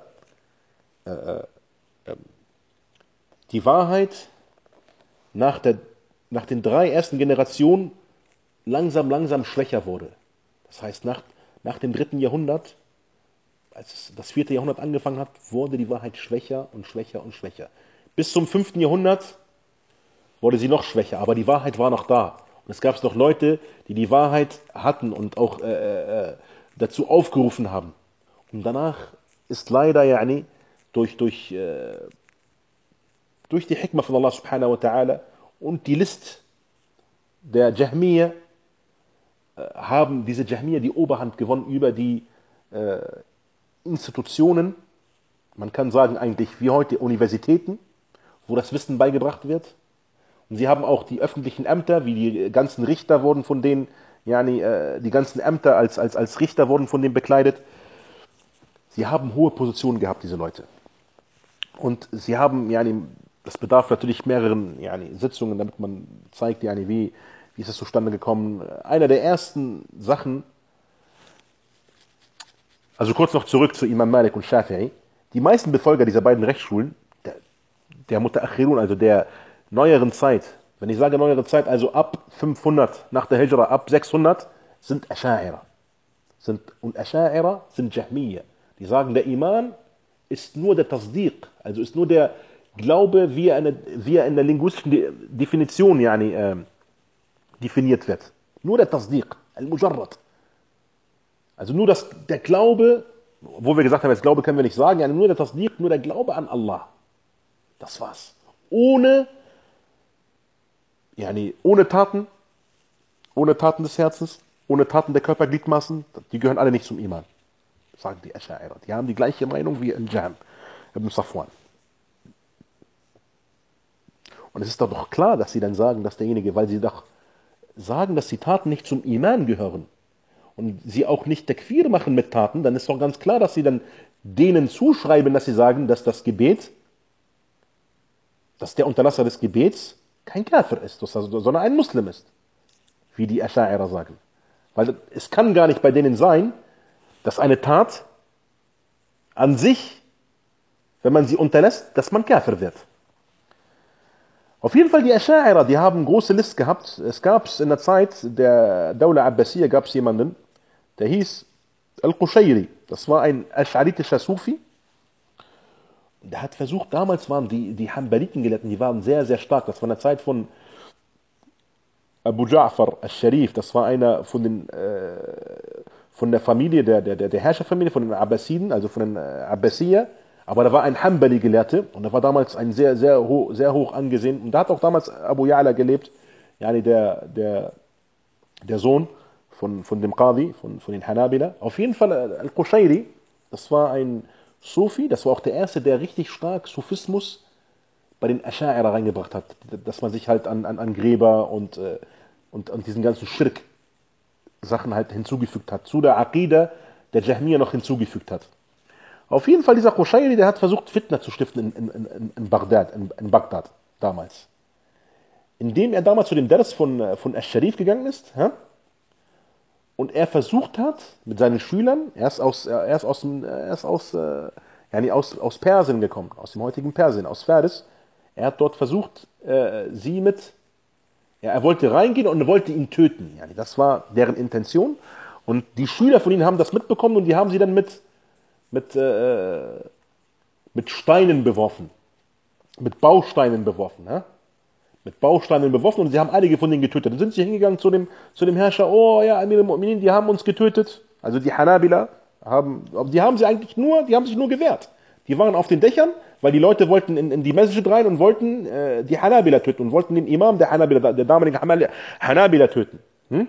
die Wahrheit nach den 3 ersten Generationen langsam schwächer wurde. Das heißt, nach dem 3. Jahrhundert, als das 4. Jahrhundert angefangen hat, wurde die Wahrheit schwächer und schwächer und schwächer. Bis zum 5. Jahrhundert wurde sie noch schwächer, aber die Wahrheit war noch da. Und es gab noch Leute, die die Wahrheit hatten und auch dazu aufgerufen haben. Und danach ist leider durch die Hikmah von Allah subhanahu wa ta'ala und die List der Jahmiyyah haben diese Jahmiya die Oberhand gewonnen über die Institutionen, man kann sagen eigentlich wie heute Universitäten, wo das Wissen beigebracht wird. Und sie haben auch die öffentlichen Ämter, wie die ganzen Richter wurden von denen, yani, die ganzen Ämter als Richter wurden von denen bekleidet. Sie haben hohe Positionen gehabt, diese Leute. Und sie haben, yani, das bedarf natürlich mehreren Sitzungen, damit man zeigt, wie ist es zustande gekommen. Einer der ersten Sachen, also kurz noch zurück zu Imam Malik und Shafi'i. Die meisten Befolger dieser beiden Rechtsschulen, der Mutaakhirun, also der neueren Zeit, wenn ich sage neuere Zeit, also ab 500 nach der Hijra, ab 600, sind Asha'ira. Und Asha'ira sind Jahmiya. Die sagen, der Iman ist nur der Tasdiq, also ist nur der Glaube, wie er in der linguistischen Definition definiert wird. Nur der Tasdiq, al-Mujarrad. Also nur der Glaube, wo wir gesagt haben, jetzt Glaube können wir nicht sagen, nur der Tasdiq, nur der Glaube an Allah. Das war's. Ohne Taten des Herzens, ohne Taten der Körpergliedmaßen, die gehören alle nicht zum Iman. Sagen die Asha'ira. Die haben die gleiche Meinung wie Al-Jahm ibn Safwan. Und es ist doch klar, dass sie dann sagen, dass derjenige, weil sie doch sagen, dass die Taten nicht zum Iman gehören und sie auch nicht Takfir machen mit Taten, dann ist doch ganz klar, dass sie dann denen zuschreiben, dass sie sagen, dass das Gebet, dass der Unterlasser des Gebets kein Kafir ist, sondern ein Muslim ist, wie die Asha'ira sagen. Weil es kann gar nicht bei denen sein, dass eine Tat an sich, wenn man sie unterlässt, dass man Kafir wird. Auf jeden Fall die Asha'ira, die haben große List gehabt. Es gab in der Zeit der Dawla Abbasiyya gab es jemanden, der hieß Al-Qushayri. Das war ein asch'aritischer Sufi. Der hat versucht, damals waren die Hanbaliten-Gelehrten, die waren sehr, sehr stark. Das war in der Zeit von Abu Ja'far al-Sharif. Das war einer von der Familie, der Herrscherfamilie, von den Abbasiden, also von den Abbasiyya. Aber da war ein Hanbali-Gelehrte und er war damals ein sehr hoch angesehen. Und da hat auch damals Abu Ya'la gelebt, der Sohn von dem Qadi, von den Hanabila. Auf jeden Fall Al-Qushayri, das war ein Sufi, das war auch der erste, der richtig stark Sufismus bei den Asha'ira reingebracht hat. Dass man sich halt an Gräber und diesen ganzen Schirk-Sachen halt hinzugefügt hat. Zu der Aqidah der Jahmiya noch hinzugefügt hat. Auf jeden Fall dieser Qushayri, der hat versucht, Fitna zu stiften in Bagdad damals. Indem er damals zu dem Dars von Ash-Sharif gegangen ist, und er versucht hat, mit seinen Schülern, er ist aus Persien gekommen, aus dem heutigen Persien, aus Faris. Er hat dort versucht, er wollte reingehen und wollte ihn töten. Das war deren Intention. Und die Schüler von ihnen haben das mitbekommen und die haben sie dann mit Steinen beworfen. Mit Bausteinen beworfen. Mit Bausteinen beworfen und sie haben einige von denen getötet. Dann sind sie hingegangen zu dem Herrscher, oh ja, Amir al-Mu'minin, die haben uns getötet. Also die Hanabila, die haben sich nur gewehrt. Die waren auf den Dächern, weil die Leute wollten in die Masjid rein und wollten die Hanabila töten und wollten den Imam der Hanabila, der damaligen Hanabila töten.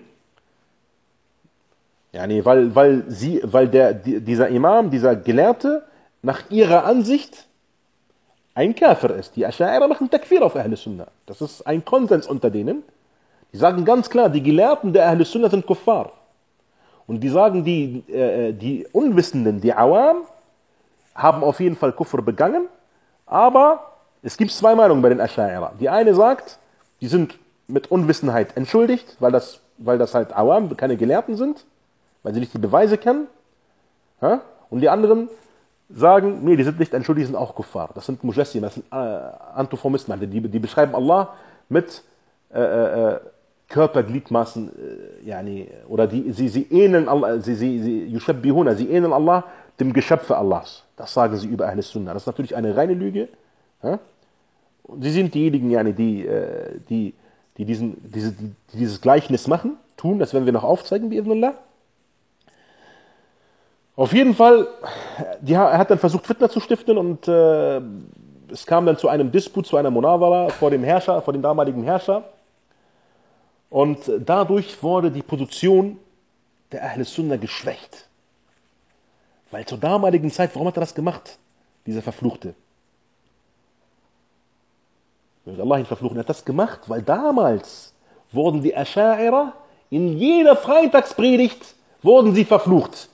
Weil dieser Imam, dieser Gelehrte, nach ihrer Ansicht ein Kafir ist. Die Asha'ira machen Takfir auf Ahl Sunnah. Das ist ein Konsens unter denen. Die sagen ganz klar, die Gelehrten der Ahl Sunnah sind Kuffar. Und die sagen, die Unwissenden, die Awam, haben auf jeden Fall Kufr begangen, aber es gibt zwei Meinungen bei den Asha'ira. Die eine sagt, die sind mit Unwissenheit entschuldigt, weil das halt Awam, keine Gelehrten sind, weil sie nicht die Beweise kennen. Und die anderen sagen, nee, die sind nicht entschuldigt, die sind auch Kuffar. Das sind Mujassim, das sind Antiformisten. Die beschreiben Allah mit Körpergliedmaßen, oder sie ähneln Allah, sie yushabbihuna, sie ähneln Allah dem Geschöpfe Allahs. Das sagen sie über Ahl Sunnah. Das ist natürlich eine reine Lüge. Und sie sind diejenigen, die dieses Gleichnis tun, das werden wir noch aufzeigen, bi'idhnillah. Auf jeden Fall, er hat dann versucht, Fitna zu stiften und es kam dann zu einem Disput, zu einer Munawara vor dem damaligen Herrscher. Und dadurch wurde die Position der Ahl Sunnah geschwächt. Weil zur damaligen Zeit, warum hat er das gemacht? Dieser Verfluchte. Möge Allah ihn verfluchen. Er hat das gemacht, weil damals wurden die Ascha'ira in jeder Freitagspredigt wurden sie verflucht.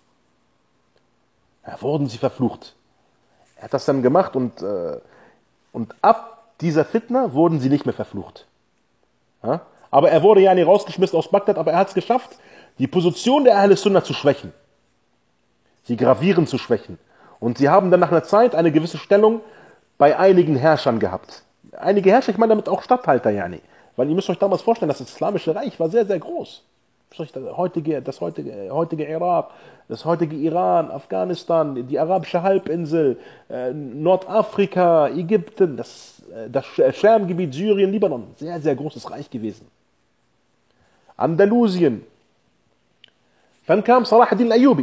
Ja, wurden sie verflucht. Er hat das dann gemacht und ab dieser Fitna wurden sie nicht mehr verflucht. Ja? Aber er wurde ja nicht rausgeschmissen aus Bagdad, aber er hat es geschafft, die Position der Ahl Sunnah zu schwächen. Sie gravierend zu schwächen. Und sie haben dann nach einer Zeit eine gewisse Stellung bei einigen Herrschern gehabt. Einige Herrscher, ich meine damit auch Statthalter, yani. Weil ihr müsst euch damals vorstellen, das Islamische Reich war sehr, sehr groß. Das heutige Irak, das heutige Iran, Afghanistan, die arabische Halbinsel, Nordafrika, Ägypten, das Schamgebiet, Syrien, Libanon. Sehr, sehr großes Reich gewesen. Andalusien. Dann kam Salah ad-Din al-Ayyubi.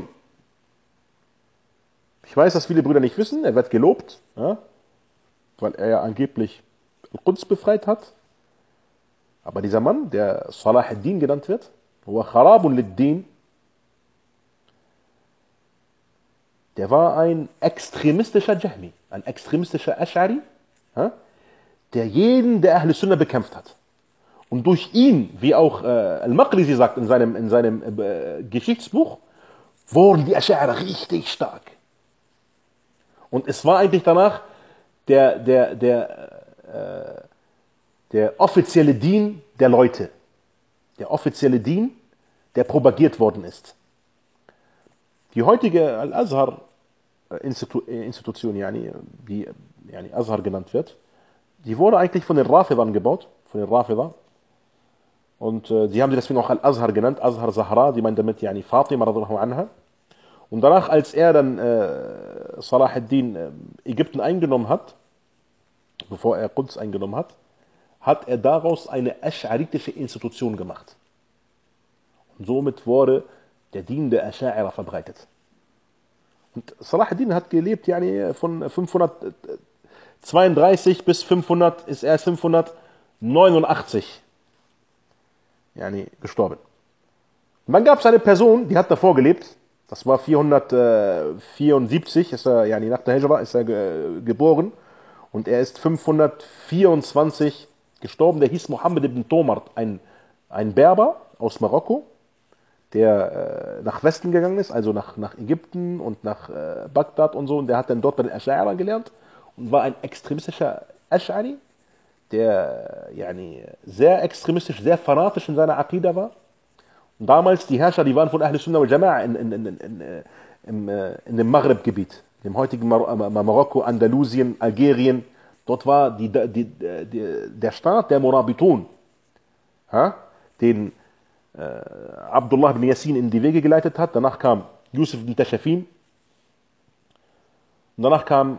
Ich weiß, dass viele Brüder nicht wissen, er wird gelobt, ja, weil er ja angeblich Al-Quds befreit hat. Aber dieser Mann, der Salah ad-Din genannt wird, kharabun lid-Din, der war ein extremistischer Jahmi, ein extremistischer Ash'ari, ja, der jeden der Ahl Sunnah bekämpft hat. Und durch ihn, wie auch Al-Maqrizi sagt in seinem Geschichtsbuch, wurden die Ash'ari richtig stark. Und es war eigentlich danach der offizielle Dien der Leute. Der offizielle Dien, der propagiert worden ist. Die heutige Al-Azhar-Institution, die Azhar genannt wird, die wurde eigentlich von den Rafidhan gebaut, von den Rafidha. Und sie haben sie deswegen auch Al-Azhar genannt, Azhar Zahra, die meint damit Fatima radhiyallahu anha. Und danach, als er dann Salah ad-Din Ägypten eingenommen hat, bevor er Quds eingenommen hat, hat er daraus eine asch'aritische Institution gemacht. Und somit wurde der Dien der Ascha'ira verbreitet. Und Salah ad-Din hat gelebt von 532 bis 500, ist erst 589 gestorben. Und dann gab es eine Person, die hat davor gelebt. Das war 474, ist er, nach der Hijra ist er geboren. Und er ist 524 gestorben. Der hieß Mohammed ibn Tomart, ein Berber aus Marokko, der nach Westen gegangen ist, also nach Ägypten und nach Bagdad und so. Und der hat dann dort bei den Asch'ari gelernt und war ein extremistischer Asch'ari, der sehr extremistisch, sehr fanatisch in seiner Aqidah war. Und damals, die Herrscher, die waren von Ahl Sunnah wal Jama'a in dem Maghreb-Gebiet, dem heutigen Marokko, Andalusien, Algerien. Dort war der Staat der Murabitun, den Abdullah ibn Yassin in die Wege geleitet hat. Danach kam Yusuf ibn Tashafin. Und danach kam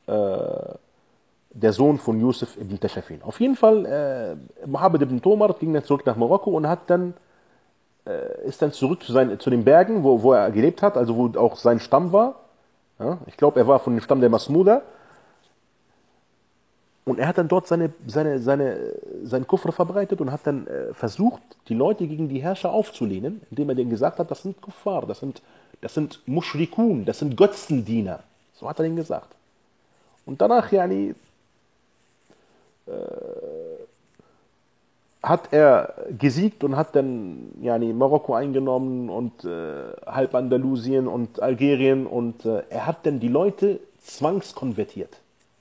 der Sohn von Yusuf ibn Tashafin. Auf jeden Fall, Mohammed ibn Tomar ging dann zurück nach Marokko und ist dann zurück zu den Bergen, wo er gelebt hat, also wo auch sein Stamm war. Ja, ich glaube, er war von dem Stamm der Masmuda. Und er hat dann dort sein Kufr verbreitet und hat dann versucht, die Leute gegen die Herrscher aufzulehnen, indem er denen gesagt hat, das sind Kuffar, das sind Mushrikun, das sind Götzendiener. So hat er denen gesagt. Und danach, hat er gesiegt und hat dann Marokko eingenommen und halb Andalusien und Algerien und er hat dann die Leute zwangskonvertiert.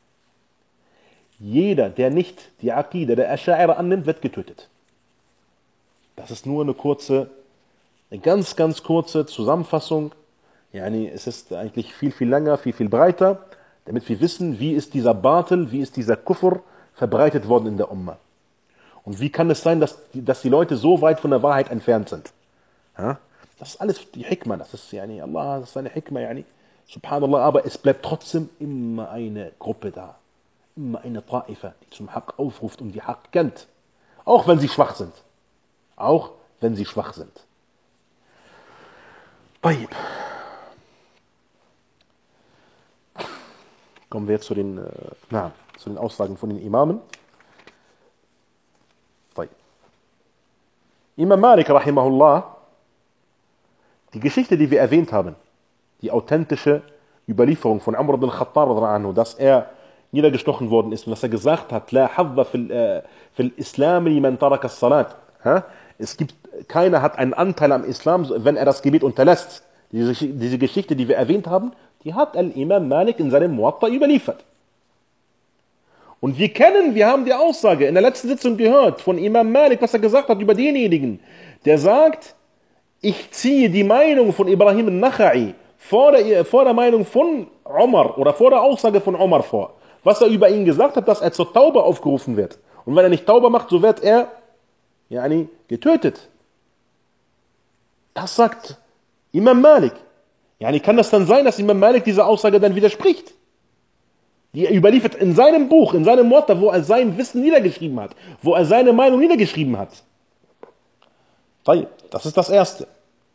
Jeder, der nicht die Aqida der Ascha'ira annimmt, wird getötet. Das ist nur eine ganz, ganz kurze Zusammenfassung. Es ist eigentlich viel, viel länger, viel, viel breiter, damit wir wissen, wie ist dieser Batil, wie ist dieser Kufr verbreitet worden in der Ummah. Und wie kann es sein, dass die Leute so weit von der Wahrheit entfernt sind? Ja? Das ist alles die Hikmah, das ist Allah, das ist eine Hikmah, Subhanallah, aber es bleibt trotzdem immer eine Gruppe da. Immer eine Ta'ifa, die zum Haqq aufruft und die Haqq kennt. Auch wenn sie schwach sind. Auch wenn sie schwach sind. Taib. Kommen wir jetzt zu den Aussagen von den Imamen. Imam Malik, rahimahullah, die Geschichte, die wir erwähnt haben, die authentische Überlieferung von Umar ibn al-Khattab, dass er niedergestochen worden ist und dass er gesagt hat, La hadda fil Islam liman taraka as-salat. Es gibt, keiner hat einen Anteil am Islam, wenn er das Gebet unterlässt. Diese Geschichte, die wir erwähnt haben, die hat Imam Malik in seinem Muwatta überliefert. Und wir haben die Aussage in der letzten Sitzung gehört von Imam Malik, was er gesagt hat über denjenigen, der sagt, ich ziehe die Meinung von Ibrahim al-Nakhai vor der Meinung von Umar oder vor der Aussage von Umar vor. Was er über ihn gesagt hat, dass er zur Taube aufgerufen wird. Und wenn er nicht Taube macht, so wird er getötet. Das sagt Imam Malik. Kann das dann sein, dass Imam Malik diese Aussage dann widerspricht? Die er überliefert in seinem Buch, in seinem Muwatta, wo er sein Wissen niedergeschrieben hat, wo er seine Meinung niedergeschrieben hat. Das ist das Erste.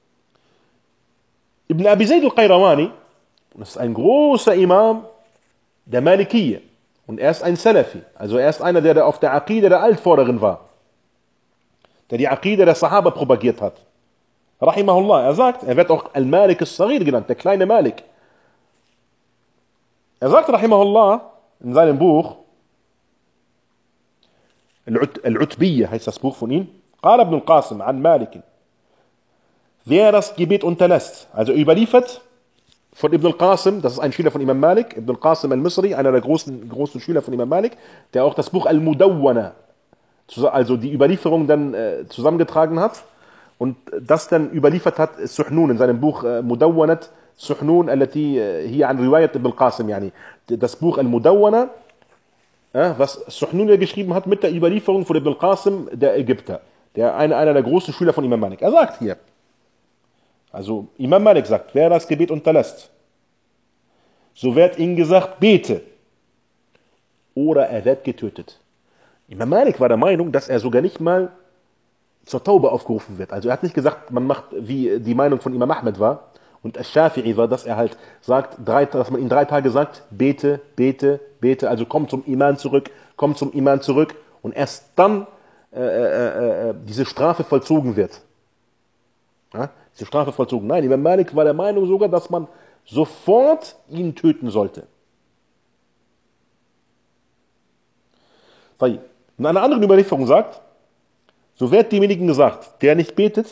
Ibn Abi Zayd al-Qayrawani, das ist ein großer Imam der Malikiyya. Und er ist ein Salafi. Also er ist einer, der auf der Aqida der Altvorderen war. Der die Aqida der Sahaba propagiert hat. Rahimahullah, er sagt, er wird auch Al-Malik al-Saghir genannt, der kleine Malik. Er sagt, Rahimahullah, in seinem Buch, Al-Utbiyya heißt das Buch von ihm, قال ابن القاسم عن مالك, wer das Gebet unterlässt, also überliefert von Ibn al-Qasim, das ist ein Schüler von Imam Malik, Ibn al-Qasim al-Misri, einer der großen Schüler von Imam Malik, der auch das Buch Al-Mudawwana, also die Überlieferung dann zusammengetragen hat und das dann überliefert hat, Suhnun in seinem Buch Mudawwanat Suhnun, التي هي عن رواية Ibn al-Qasim, das Buch Al-Mudawwana, was Suhnun geschrieben hat mit der Überlieferung von Ibn al-Qasim, der Ägypter, der einer der großen Schüler von Imam Malik. Er sagt hier, also Imam Malik sagt, wer das Gebet unterlässt, so wird ihm gesagt, bete, oder er wird getötet. Imam Malik war der Meinung, dass er sogar nicht mal zur Taube aufgerufen wird. Also er hat nicht gesagt, man macht, wie die Meinung von Imam Ahmed war, und Al-Shafi'i war, dass er halt sagt, dass man ihm 3 Tage sagt, bete, bete, bete, also komm zum Iman zurück, und erst dann diese Strafe vollzogen wird. Diese Strafe vollzogen. Nein, Imam Malik war der Meinung sogar, dass man sofort ihn töten sollte. Und eine andere Überlieferung sagt, so wird demjenigen gesagt, der nicht betet,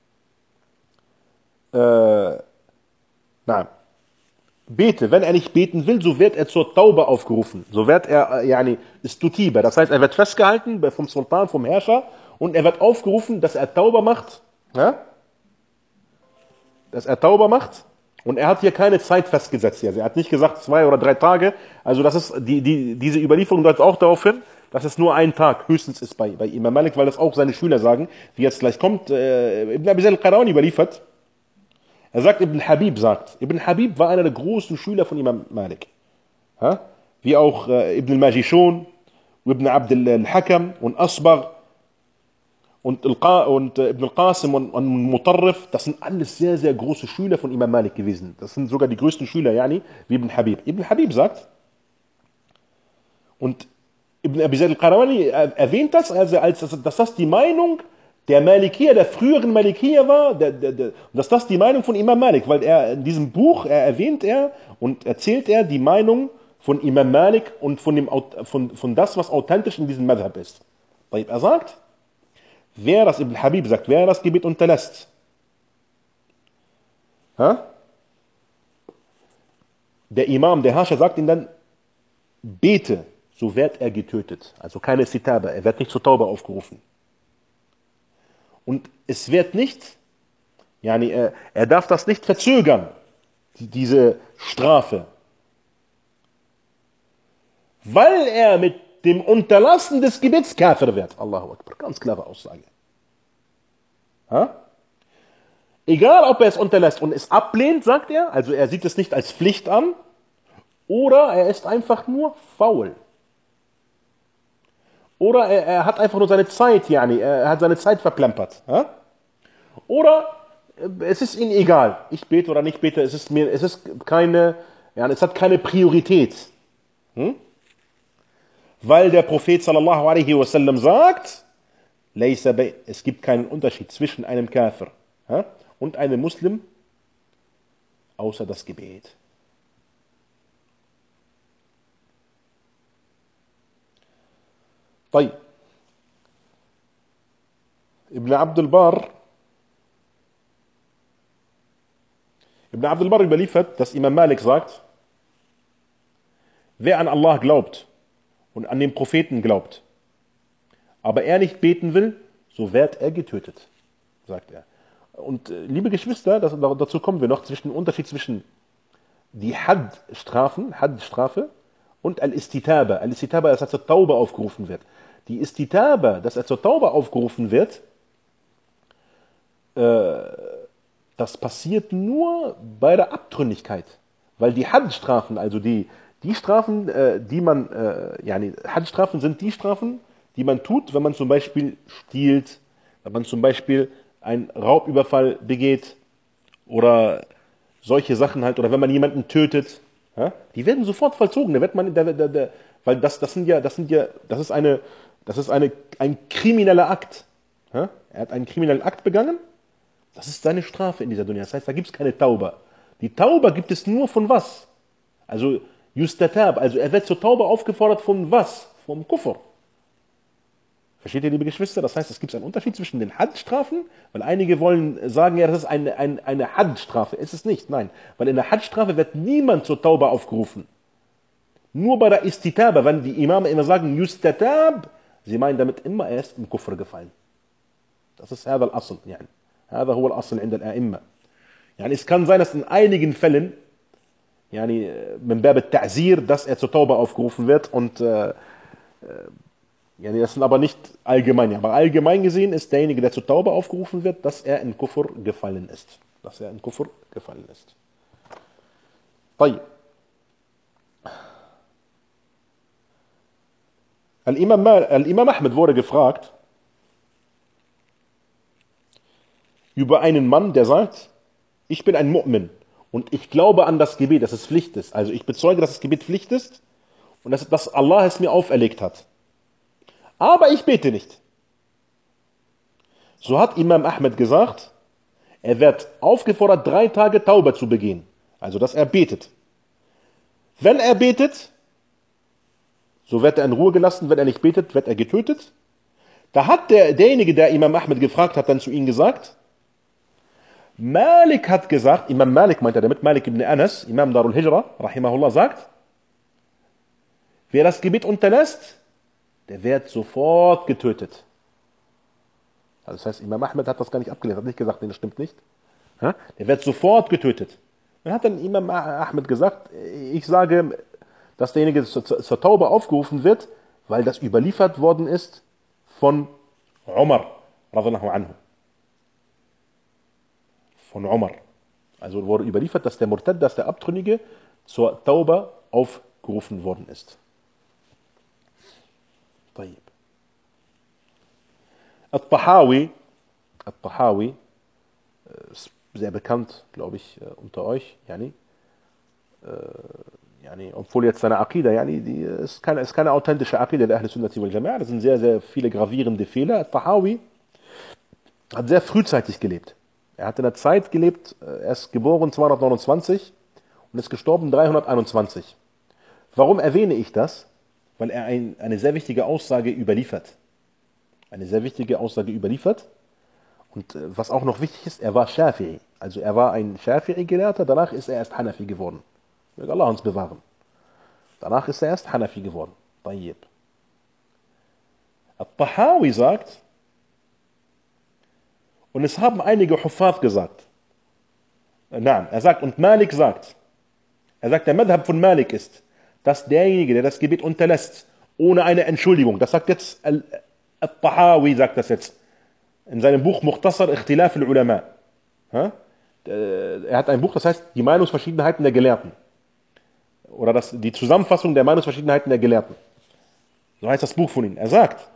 bete, wenn er nicht beten will, so wird er zur Taube aufgerufen. So wird er, istutiba. Das heißt, er wird festgehalten vom Sultan, vom Herrscher, und er wird aufgerufen, dass er Tauber macht. Dass er Tauber macht. Und er hat hier keine Zeit festgesetzt. Also er hat nicht gesagt 2 oder 3 Tage. Also das ist, diese Überlieferung deutet auch darauf hin, dass es nur ein Tag höchstens ist bei Imam Malik, weil das auch seine Schüler sagen, wie jetzt gleich kommt. Ibn Abi Zayd al-Qayrawani überliefert. Er sagt, Ibn Habib war einer der großen Schüler von Imam Malik. Wie auch Ibn al-Majishun, Ibn Abd al-Hakam und Asbagh und Ibn al-Qasim und Mutarrif, das sind alles sehr, sehr große Schüler von Imam Malik gewesen. Das sind sogar die größten Schüler, wie Ibn Habib. Ibn Habib sagt, und Ibn Abi Zayd al-Qayrawani erwähnt das, also dass das die Meinung der Malikiyya, der früheren Malikiyya war, dass das die Meinung von Imam Malik, weil er in diesem Buch erwähnt und erzählt die Meinung von Imam Malik und von das, was authentisch in diesem Madhab ist. Er sagt, Ibn Habib sagt, wer das Gebet unterlässt, der Imam, der Herrscher sagt ihm dann, bete, so wird er getötet. Also keine Sitaba, er wird nicht zur Taube aufgerufen. Und es wird nicht, er darf das nicht verzögern, diese Strafe. Weil er mit dem Unterlassen des Gebets Kafir wird. Allahu Akbar, ganz klare Aussage. Egal, ob er es unterlässt und es ablehnt, sagt er, also er sieht es nicht als Pflicht an, oder er ist einfach nur faul. Oder er hat einfach nur seine Zeit, er hat seine Zeit verplempert. Oder es ist ihm egal, ich bete oder nicht bete, es hat keine Priorität. Weil der Prophet sallallahu alaihi wasallam sagt, Es gibt keinen Unterschied zwischen einem Kafir und einem Muslim, außer das Gebet. طيب. Ibn Abdul Barr überliefert, dass Imam Malik sagt, wer an Allah glaubt und an den Propheten glaubt, aber er nicht beten will, so wird er getötet, sagt er. Und liebe Geschwister, dazu kommen wir noch, zwischen dem Unterschied zwischen die Hadd-Strafe und Al-Istitaba. Al-Istitaba ist, dass er zur Taube aufgerufen wird. Die Istitaba, dass er zur Taube aufgerufen wird, das passiert nur bei der Abtrünnigkeit. Weil die Hadd-Strafen, also die Strafen, Hadd-Strafen sind die Strafen, die man tut, wenn man zum Beispiel stiehlt, wenn man zum Beispiel einen Raubüberfall begeht oder solche Sachen halt, oder wenn man jemanden tötet, die werden sofort vollzogen. Da wird man, weil das ist ein krimineller Akt. Er hat einen kriminellen Akt begangen. Das ist seine Strafe in dieser Dunya. Das heißt, da gibt es keine Tauba. Die Tauba gibt es nur von was? Also Justatab, also er wird zur Tauba aufgefordert von was? Vom Kufr. Versteht ihr, liebe Geschwister? Das heißt, es gibt einen Unterschied zwischen den Hadd-Strafen, weil einige wollen sagen, ja, das ist eine Hadd-Strafe. Es ist nicht, nein. Weil in der Hadd-Strafe wird niemand zur Tauba aufgerufen. Nur bei der Istitaba, wenn die Imame immer sagen, Justatab, sie meinen damit immer erst im Kufr gefallen. Das ist هذا الأصل يعني. هذا هو الأصل عند الأئمة. يعني es kann sein, dass in einigen Fällen يعني من باب التعزير, dass er zur Tauba aufgerufen wird und das sind aber nicht allgemein. Aber allgemein gesehen ist derjenige, der zur Tauba aufgerufen wird, dass er in Kufr gefallen ist. طيب. Al-Imam Ahmed wurde gefragt über einen Mann, der sagt, ich bin ein Mu'min und ich glaube an das Gebet, dass es Pflicht ist. Also ich bezeuge, dass das Gebet Pflicht ist und dass Allah es mir auferlegt hat. Aber ich bete nicht. So hat Imam Ahmed gesagt, er wird aufgefordert, 3 Tage Tauba zu begehen. Also, dass er betet. Wenn er betet, so wird er in Ruhe gelassen. Wenn er nicht betet, wird er getötet. Da hat derjenige, der Imam Ahmed gefragt hat, dann zu ihm gesagt, Malik hat gesagt, Imam Malik meint er damit, Malik ibn Anas, Imam Darul Hijra, rahimahullah, sagt, wer das Gebet unterlässt, der wird sofort getötet. Also das heißt, Imam Ahmed hat das gar nicht abgelehnt, hat nicht gesagt, nee, das stimmt nicht. Der wird sofort getötet. Dann hat dann Imam Ahmed gesagt, ich sage, dass derjenige zur Taube aufgerufen wird, weil das überliefert worden ist von Umar, radhiyallahu anhu. Von Umar. Also wurde überliefert, dass der Murtad, dass der Abtrünnige zur Tauba aufgerufen worden ist. طيب. Al-Tahawi ist sehr bekannt, glaube ich, unter euch, obwohl jetzt seine Aqida, die ist keine authentische Aqida der Ahl Sunnati wal Jama'a, das sind sehr, sehr viele gravierende Fehler. Al-Tahawi hat sehr frühzeitig gelebt. Er hat in der Zeit gelebt, er ist geboren 229 und ist gestorben 321. Warum erwähne ich das? Weil er eine sehr wichtige Aussage überliefert. Und was auch noch wichtig ist, er war Shafi'i. Also er war ein Shafi'i-Gelehrter, danach ist er erst Hanafi geworden. Möge Allah uns bewahren. Danach ist er erst Hanafi geworden. Tayyib. Al-Tahawi sagt, und es haben einige Huffaz gesagt, er sagt, und Malik sagt, der Madhab von Malik ist, dass derjenige, der das Gebet unterlässt, ohne eine Entschuldigung, das sagt jetzt Al-Tahawi, sagt das jetzt, in seinem Buch Mukhtasar Ikhtilaf al-Ulama. Er hat ein Buch, das heißt, die Meinungsverschiedenheiten der Gelehrten. Oder die Zusammenfassung der Meinungsverschiedenheiten der Gelehrten. So heißt das Buch von ihm. Er sagt,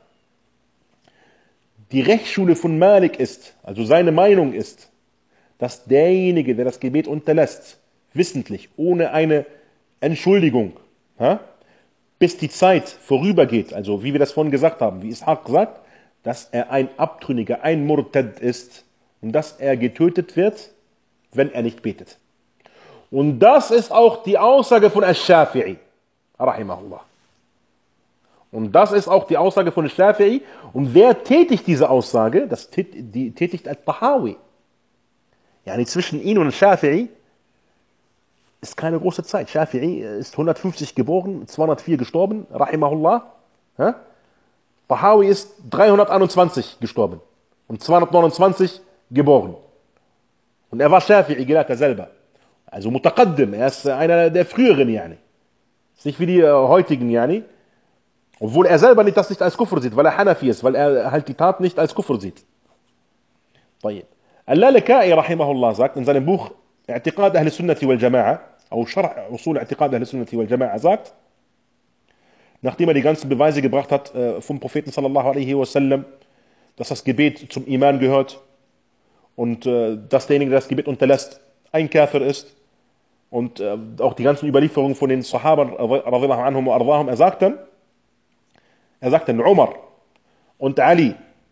die Rechtsschule von Malik ist, also seine Meinung ist, dass derjenige, der das Gebet unterlässt, wissentlich, ohne eine Entschuldigung, bis die Zeit vorübergeht, also wie wir das vorhin gesagt haben, wie Ishaq sagt, dass er ein Abtrünniger, ein Murtad ist und dass er getötet wird, wenn er nicht betet. Und das ist auch die Aussage von Ash-Shafi'i, rahimahullah. Und das ist auch die Aussage von Ash-Shafi'i. Und wer tätigt diese Aussage? Die tätigt Al-Tahawi. Yani zwischen ihn und Shafi'i ist keine große Zeit. Shafi'i ist 150 geboren, 204 gestorben, rahimahullah. Tahawi ist 321 gestorben und 229 geboren. Und er war Shafi'i, Gelehrter selber. Also Mutaqaddim, er ist einer der früheren, yani. Ist nicht wie die heutigen, yani. Obwohl er selber das nicht als Kufr sieht, weil er Hanafi ist, weil er halt die Tat nicht als Kufr sieht. طيب. Al-Lalaka'i, rahimahullah, sagt in seinem Buch I'tiqad Ahl Sunnati wal Jama'a, auch Sharh Usul I'tiqad Ahl Sunnati wal Jama'a, sagt, nachdem er die ganzen Beweise gebracht hat vom Propheten sallallahu alaihi wasallam, dass das Gebet zum Iman gehört und dass derjenige, der das Gebet unterlässt, ein Kafir ist und auch die ganzen Überlieferungen von den Sahabern radhiyallahu anhum wa ardahum, er sagt dann Umar und Ali,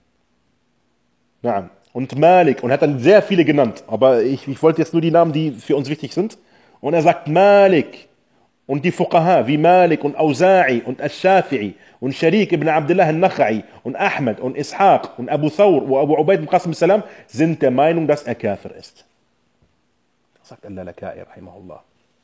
und Malik, und hat dann sehr viele genannt, aber ich wollte jetzt nur die Namen, die für uns wichtig sind, und er sagt Malik und die Fuqaha wie Malik und Auza'i und Ash-Shafi'i und Sharik ibn Abdullah al-Nakha'i und Ahmad und Ishaq und Abu Thawr und Abu Ubaid ibn Qasim salam sind der Meinung, dass er Kafir ist. Das sagt Al-Lalaka'i, rahimahullah.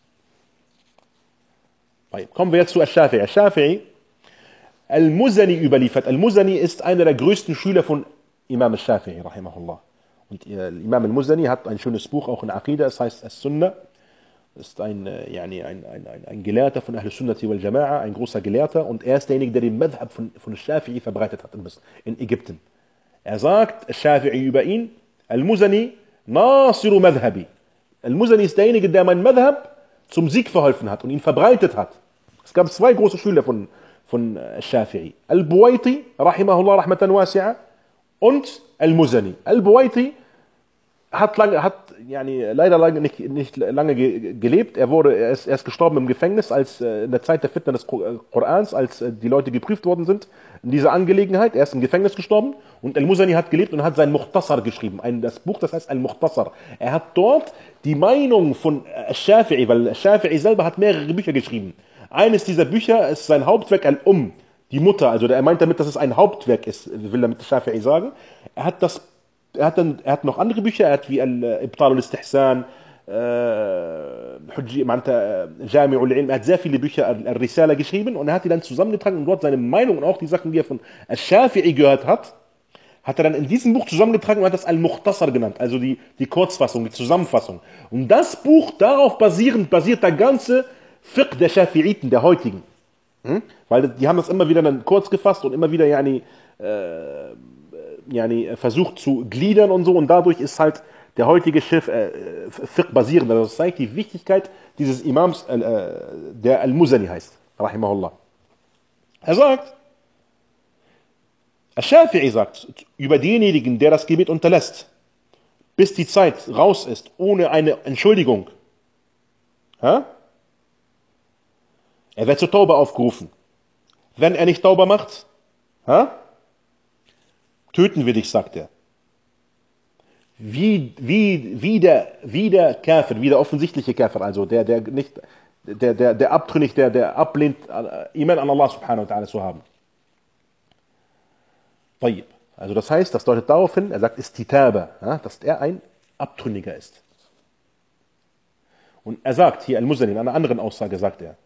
Kommen wir jetzt zu Ash-Shafi'i. Ash-Shafi'i, Al-Muzani überliefert. Al-Muzani ist einer der größten Schüler von Imam Al-Shafi'i, rahimahullah. Und Imam Al-Muzani hat ein schönes Buch, auch in Aqidah, es heißt As-Sunnah. Ist ein Gelehrter von Ahl Sunnati wal Jama'a, ein großer Gelehrter, und er ist derjenige, der den Madhab von Shafi'i verbreitet hat in Ägypten. Er sagt, Shafi'i über ihn, Al-Muzani, Nasiru Madhabi. Al-Muzani ist derjenige, der mein Madhab zum Sieg verholfen hat und ihn verbreitet hat. Es gab zwei große Schüler von Shafi'i. Al-Buwaiti, rahimahullah, rahmatan wasi'a, und Al-Muzani. Al-Buwaiti hat leider nicht lange gelebt. Er ist gestorben im Gefängnis, als in der Zeit der Fitna des Korans, als die Leute geprüft worden sind in dieser Angelegenheit. Er ist im Gefängnis gestorben und Al-Muzani hat gelebt und hat sein Mukhtasar geschrieben. Das Buch, das heißt Al-Mukhtasar. Er hat dort die Meinung von Shafi'i, weil Shafi'i selber hat mehrere Bücher geschrieben. Eines dieser Bücher ist sein Hauptwerk die Mutter. Also er meint damit, dass es ein Hauptwerk ist, will damit Shafi'i sagen. Er hat noch andere Bücher, er hat wie Ibtal al-Istihsan, Jami'ul Ilm, er hat sehr viele Bücher, Al-Risala geschrieben, und er hat die dann zusammengetragen und dort seine Meinung und auch die Sachen, die er von Al-Shafi'i gehört hat er dann in diesem Buch zusammengetragen und hat das Al-Mukhtasar genannt, also die Kurzfassung, die Zusammenfassung. Und das Buch, darauf basiert der ganze Fiqh der Shafi'iten, der heutigen. Weil die haben das immer wieder dann kurz gefasst und immer wieder versucht zu gliedern und so, und dadurch ist halt der heutige Fiqh basierend. Also das zeigt die Wichtigkeit dieses Imams, der Al-Muzani heißt, rahimahullah. Er sagt, Al-Shafi'i sagt über denjenigen, der das Gebet unterlässt, bis die Zeit raus ist, ohne eine Entschuldigung, er wird zur Tauba aufgerufen. Wenn er nicht Tauba macht, töten wir dich, sagt er. Wie der Kafir, wie der offensichtliche Kafir, also der abtrünnig, der ablehnt, Iman an Allah subhanahu wa ta'ala zu haben. طيب. Also das heißt, das deutet darauf hin, er sagt Istitaba, dass er ein Abtrünniger ist. Und er sagt hier, Al-Muzani, in einer anderen Aussage sagt er,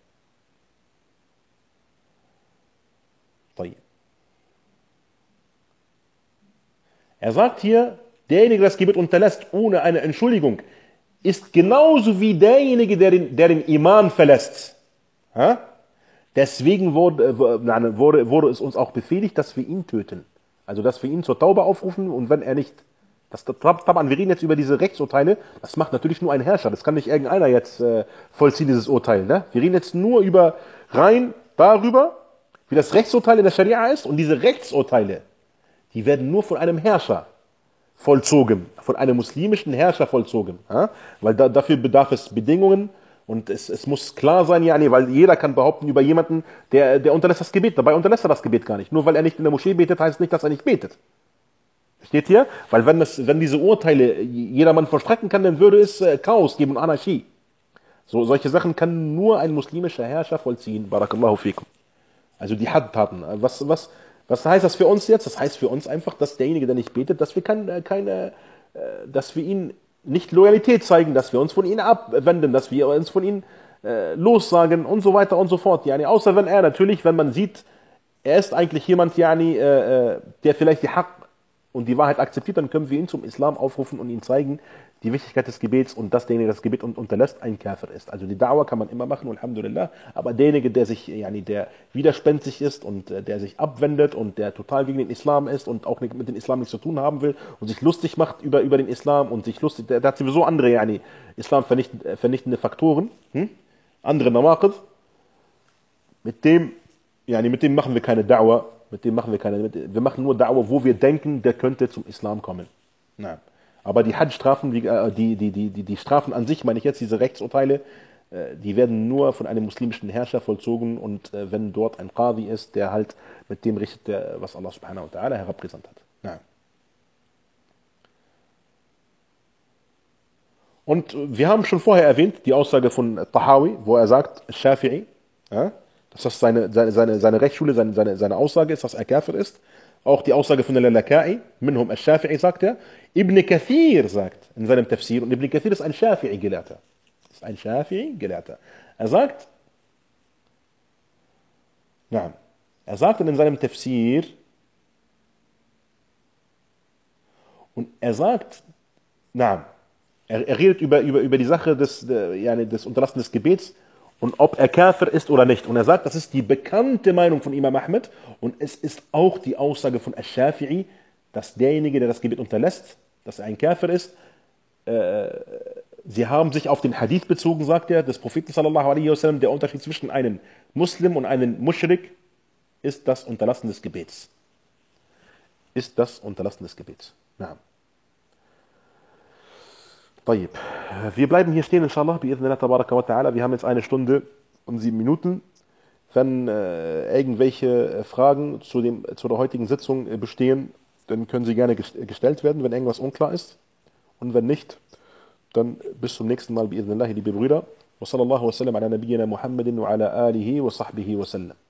er sagt hier, derjenige, der das Gebet unterlässt ohne eine Entschuldigung, ist genauso wie derjenige, der den Iman verlässt. Deswegen wurde es uns auch befehligt, dass wir ihn töten. Also, dass wir ihn zur Tauba aufrufen, und wenn er nicht, wir reden jetzt über diese Rechtsurteile, das macht natürlich nur ein Herrscher, das kann nicht irgendeiner jetzt vollziehen, dieses Urteil. Ne? Wir reden jetzt nur rein darüber, wie das Rechtsurteil in der Scharia ist, und diese Rechtsurteile, die werden nur von einem Herrscher vollzogen, von einem muslimischen Herrscher vollzogen. Weil dafür bedarf es Bedingungen Und es muss klar sein, yani, weil jeder kann behaupten über jemanden, der unterlässt das Gebet. Dabei unterlässt er das Gebet gar nicht. Nur weil er nicht in der Moschee betet, heißt nicht, dass er nicht betet. Versteht ihr? Weil wenn diese Urteile jedermann vollstrecken kann, dann würde es Chaos geben und Anarchie. Solche Sachen kann nur ein muslimischer Herrscher vollziehen. Barakallahu fikum. Also die Hadd-Taten. Was heißt das für uns jetzt? Das heißt für uns einfach, dass derjenige, der nicht betet, dass wir dass wir ihn nicht Loyalität zeigen, dass wir uns von ihm abwenden, dass wir uns von ihm lossagen und so weiter und so fort. Yani, außer wenn er natürlich, wenn man sieht, er ist eigentlich jemand, yani, der vielleicht die Haqq und die Wahrheit akzeptiert, dann können wir ihn zum Islam aufrufen und ihm zeigen, die Wichtigkeit des Gebets und dass derjenige, der das Gebet unterlässt, ein Kafir ist. Also die Dauer kann man immer machen, Alhamdulillah, aber derjenige, der sich, yani, der widerspenstig ist und der sich abwendet und der total gegen den Islam ist und auch mit dem Islam nichts zu tun haben will und sich lustig macht über den Islam und sich lustig, der hat sowieso andere, yani, Islam vernichtende Faktoren, andere Nawaqid, mit dem, yani, mit dem machen wir keine Dauer, wir machen nur Dauer, wo wir denken, der könnte zum Islam kommen. Nein. Aber die Hadd-Strafen, die Strafen an sich, meine ich jetzt, diese Rechtsurteile, die werden nur von einem muslimischen Herrscher vollzogen und wenn dort ein Qadi ist, der halt mit dem richtet, was Allah subhanahu wa ta'ala herabgesandt hat. Nein. Und wir haben schon vorher erwähnt, die Aussage von Tahawi, wo er sagt, Shafi'i, ja, dass das seine Rechtsschule, seine Aussage ist, dass er Kafir ist. Auch die Aussage von Al-Laka'i, Minhum al-Shafi'i, sagt er. Ibn Kathir sagt in seinem Tafsir, und Ibn Kathir ist ein Shafi'i-Gelehrter. Ist ein Shafi'i-Gelehrter. Er sagt, ja, er sagt in seinem Tafsir, und er sagt, na, er redet über die Sache des Unterlassen des Gebets und ob er Kafir ist oder nicht. Und er sagt, das ist die bekannte Meinung von Imam Ahmed und es ist auch die Aussage von Ash-Shafi'i, dass derjenige, der das Gebet unterlässt, dass er ein Kafir ist. Sie haben sich auf den Hadith bezogen, sagt er, des Propheten sallallahu alaihi wasallam, der Unterschied zwischen einem Muslim und einem Mushrik ist das Unterlassen des Gebets. Ist das Unterlassen des Gebets. Ja. طيب. Wir bleiben hier stehen, inshallah, bi'idhnillah tabaraka wa ta'ala. Wir haben jetzt 1 Stunde und 7 Minuten. Wenn irgendwelche Fragen zu der heutigen Sitzung bestehen, dann können sie gerne gestellt werden, wenn irgendwas unklar ist. Und wenn nicht, dann bis zum nächsten Mal, bi'idhnillah, liebe Brüder. Wa sallallahu wa sallam ala nabiyyina Muhammadin wa ala alihi wa sahbihi wa sallam.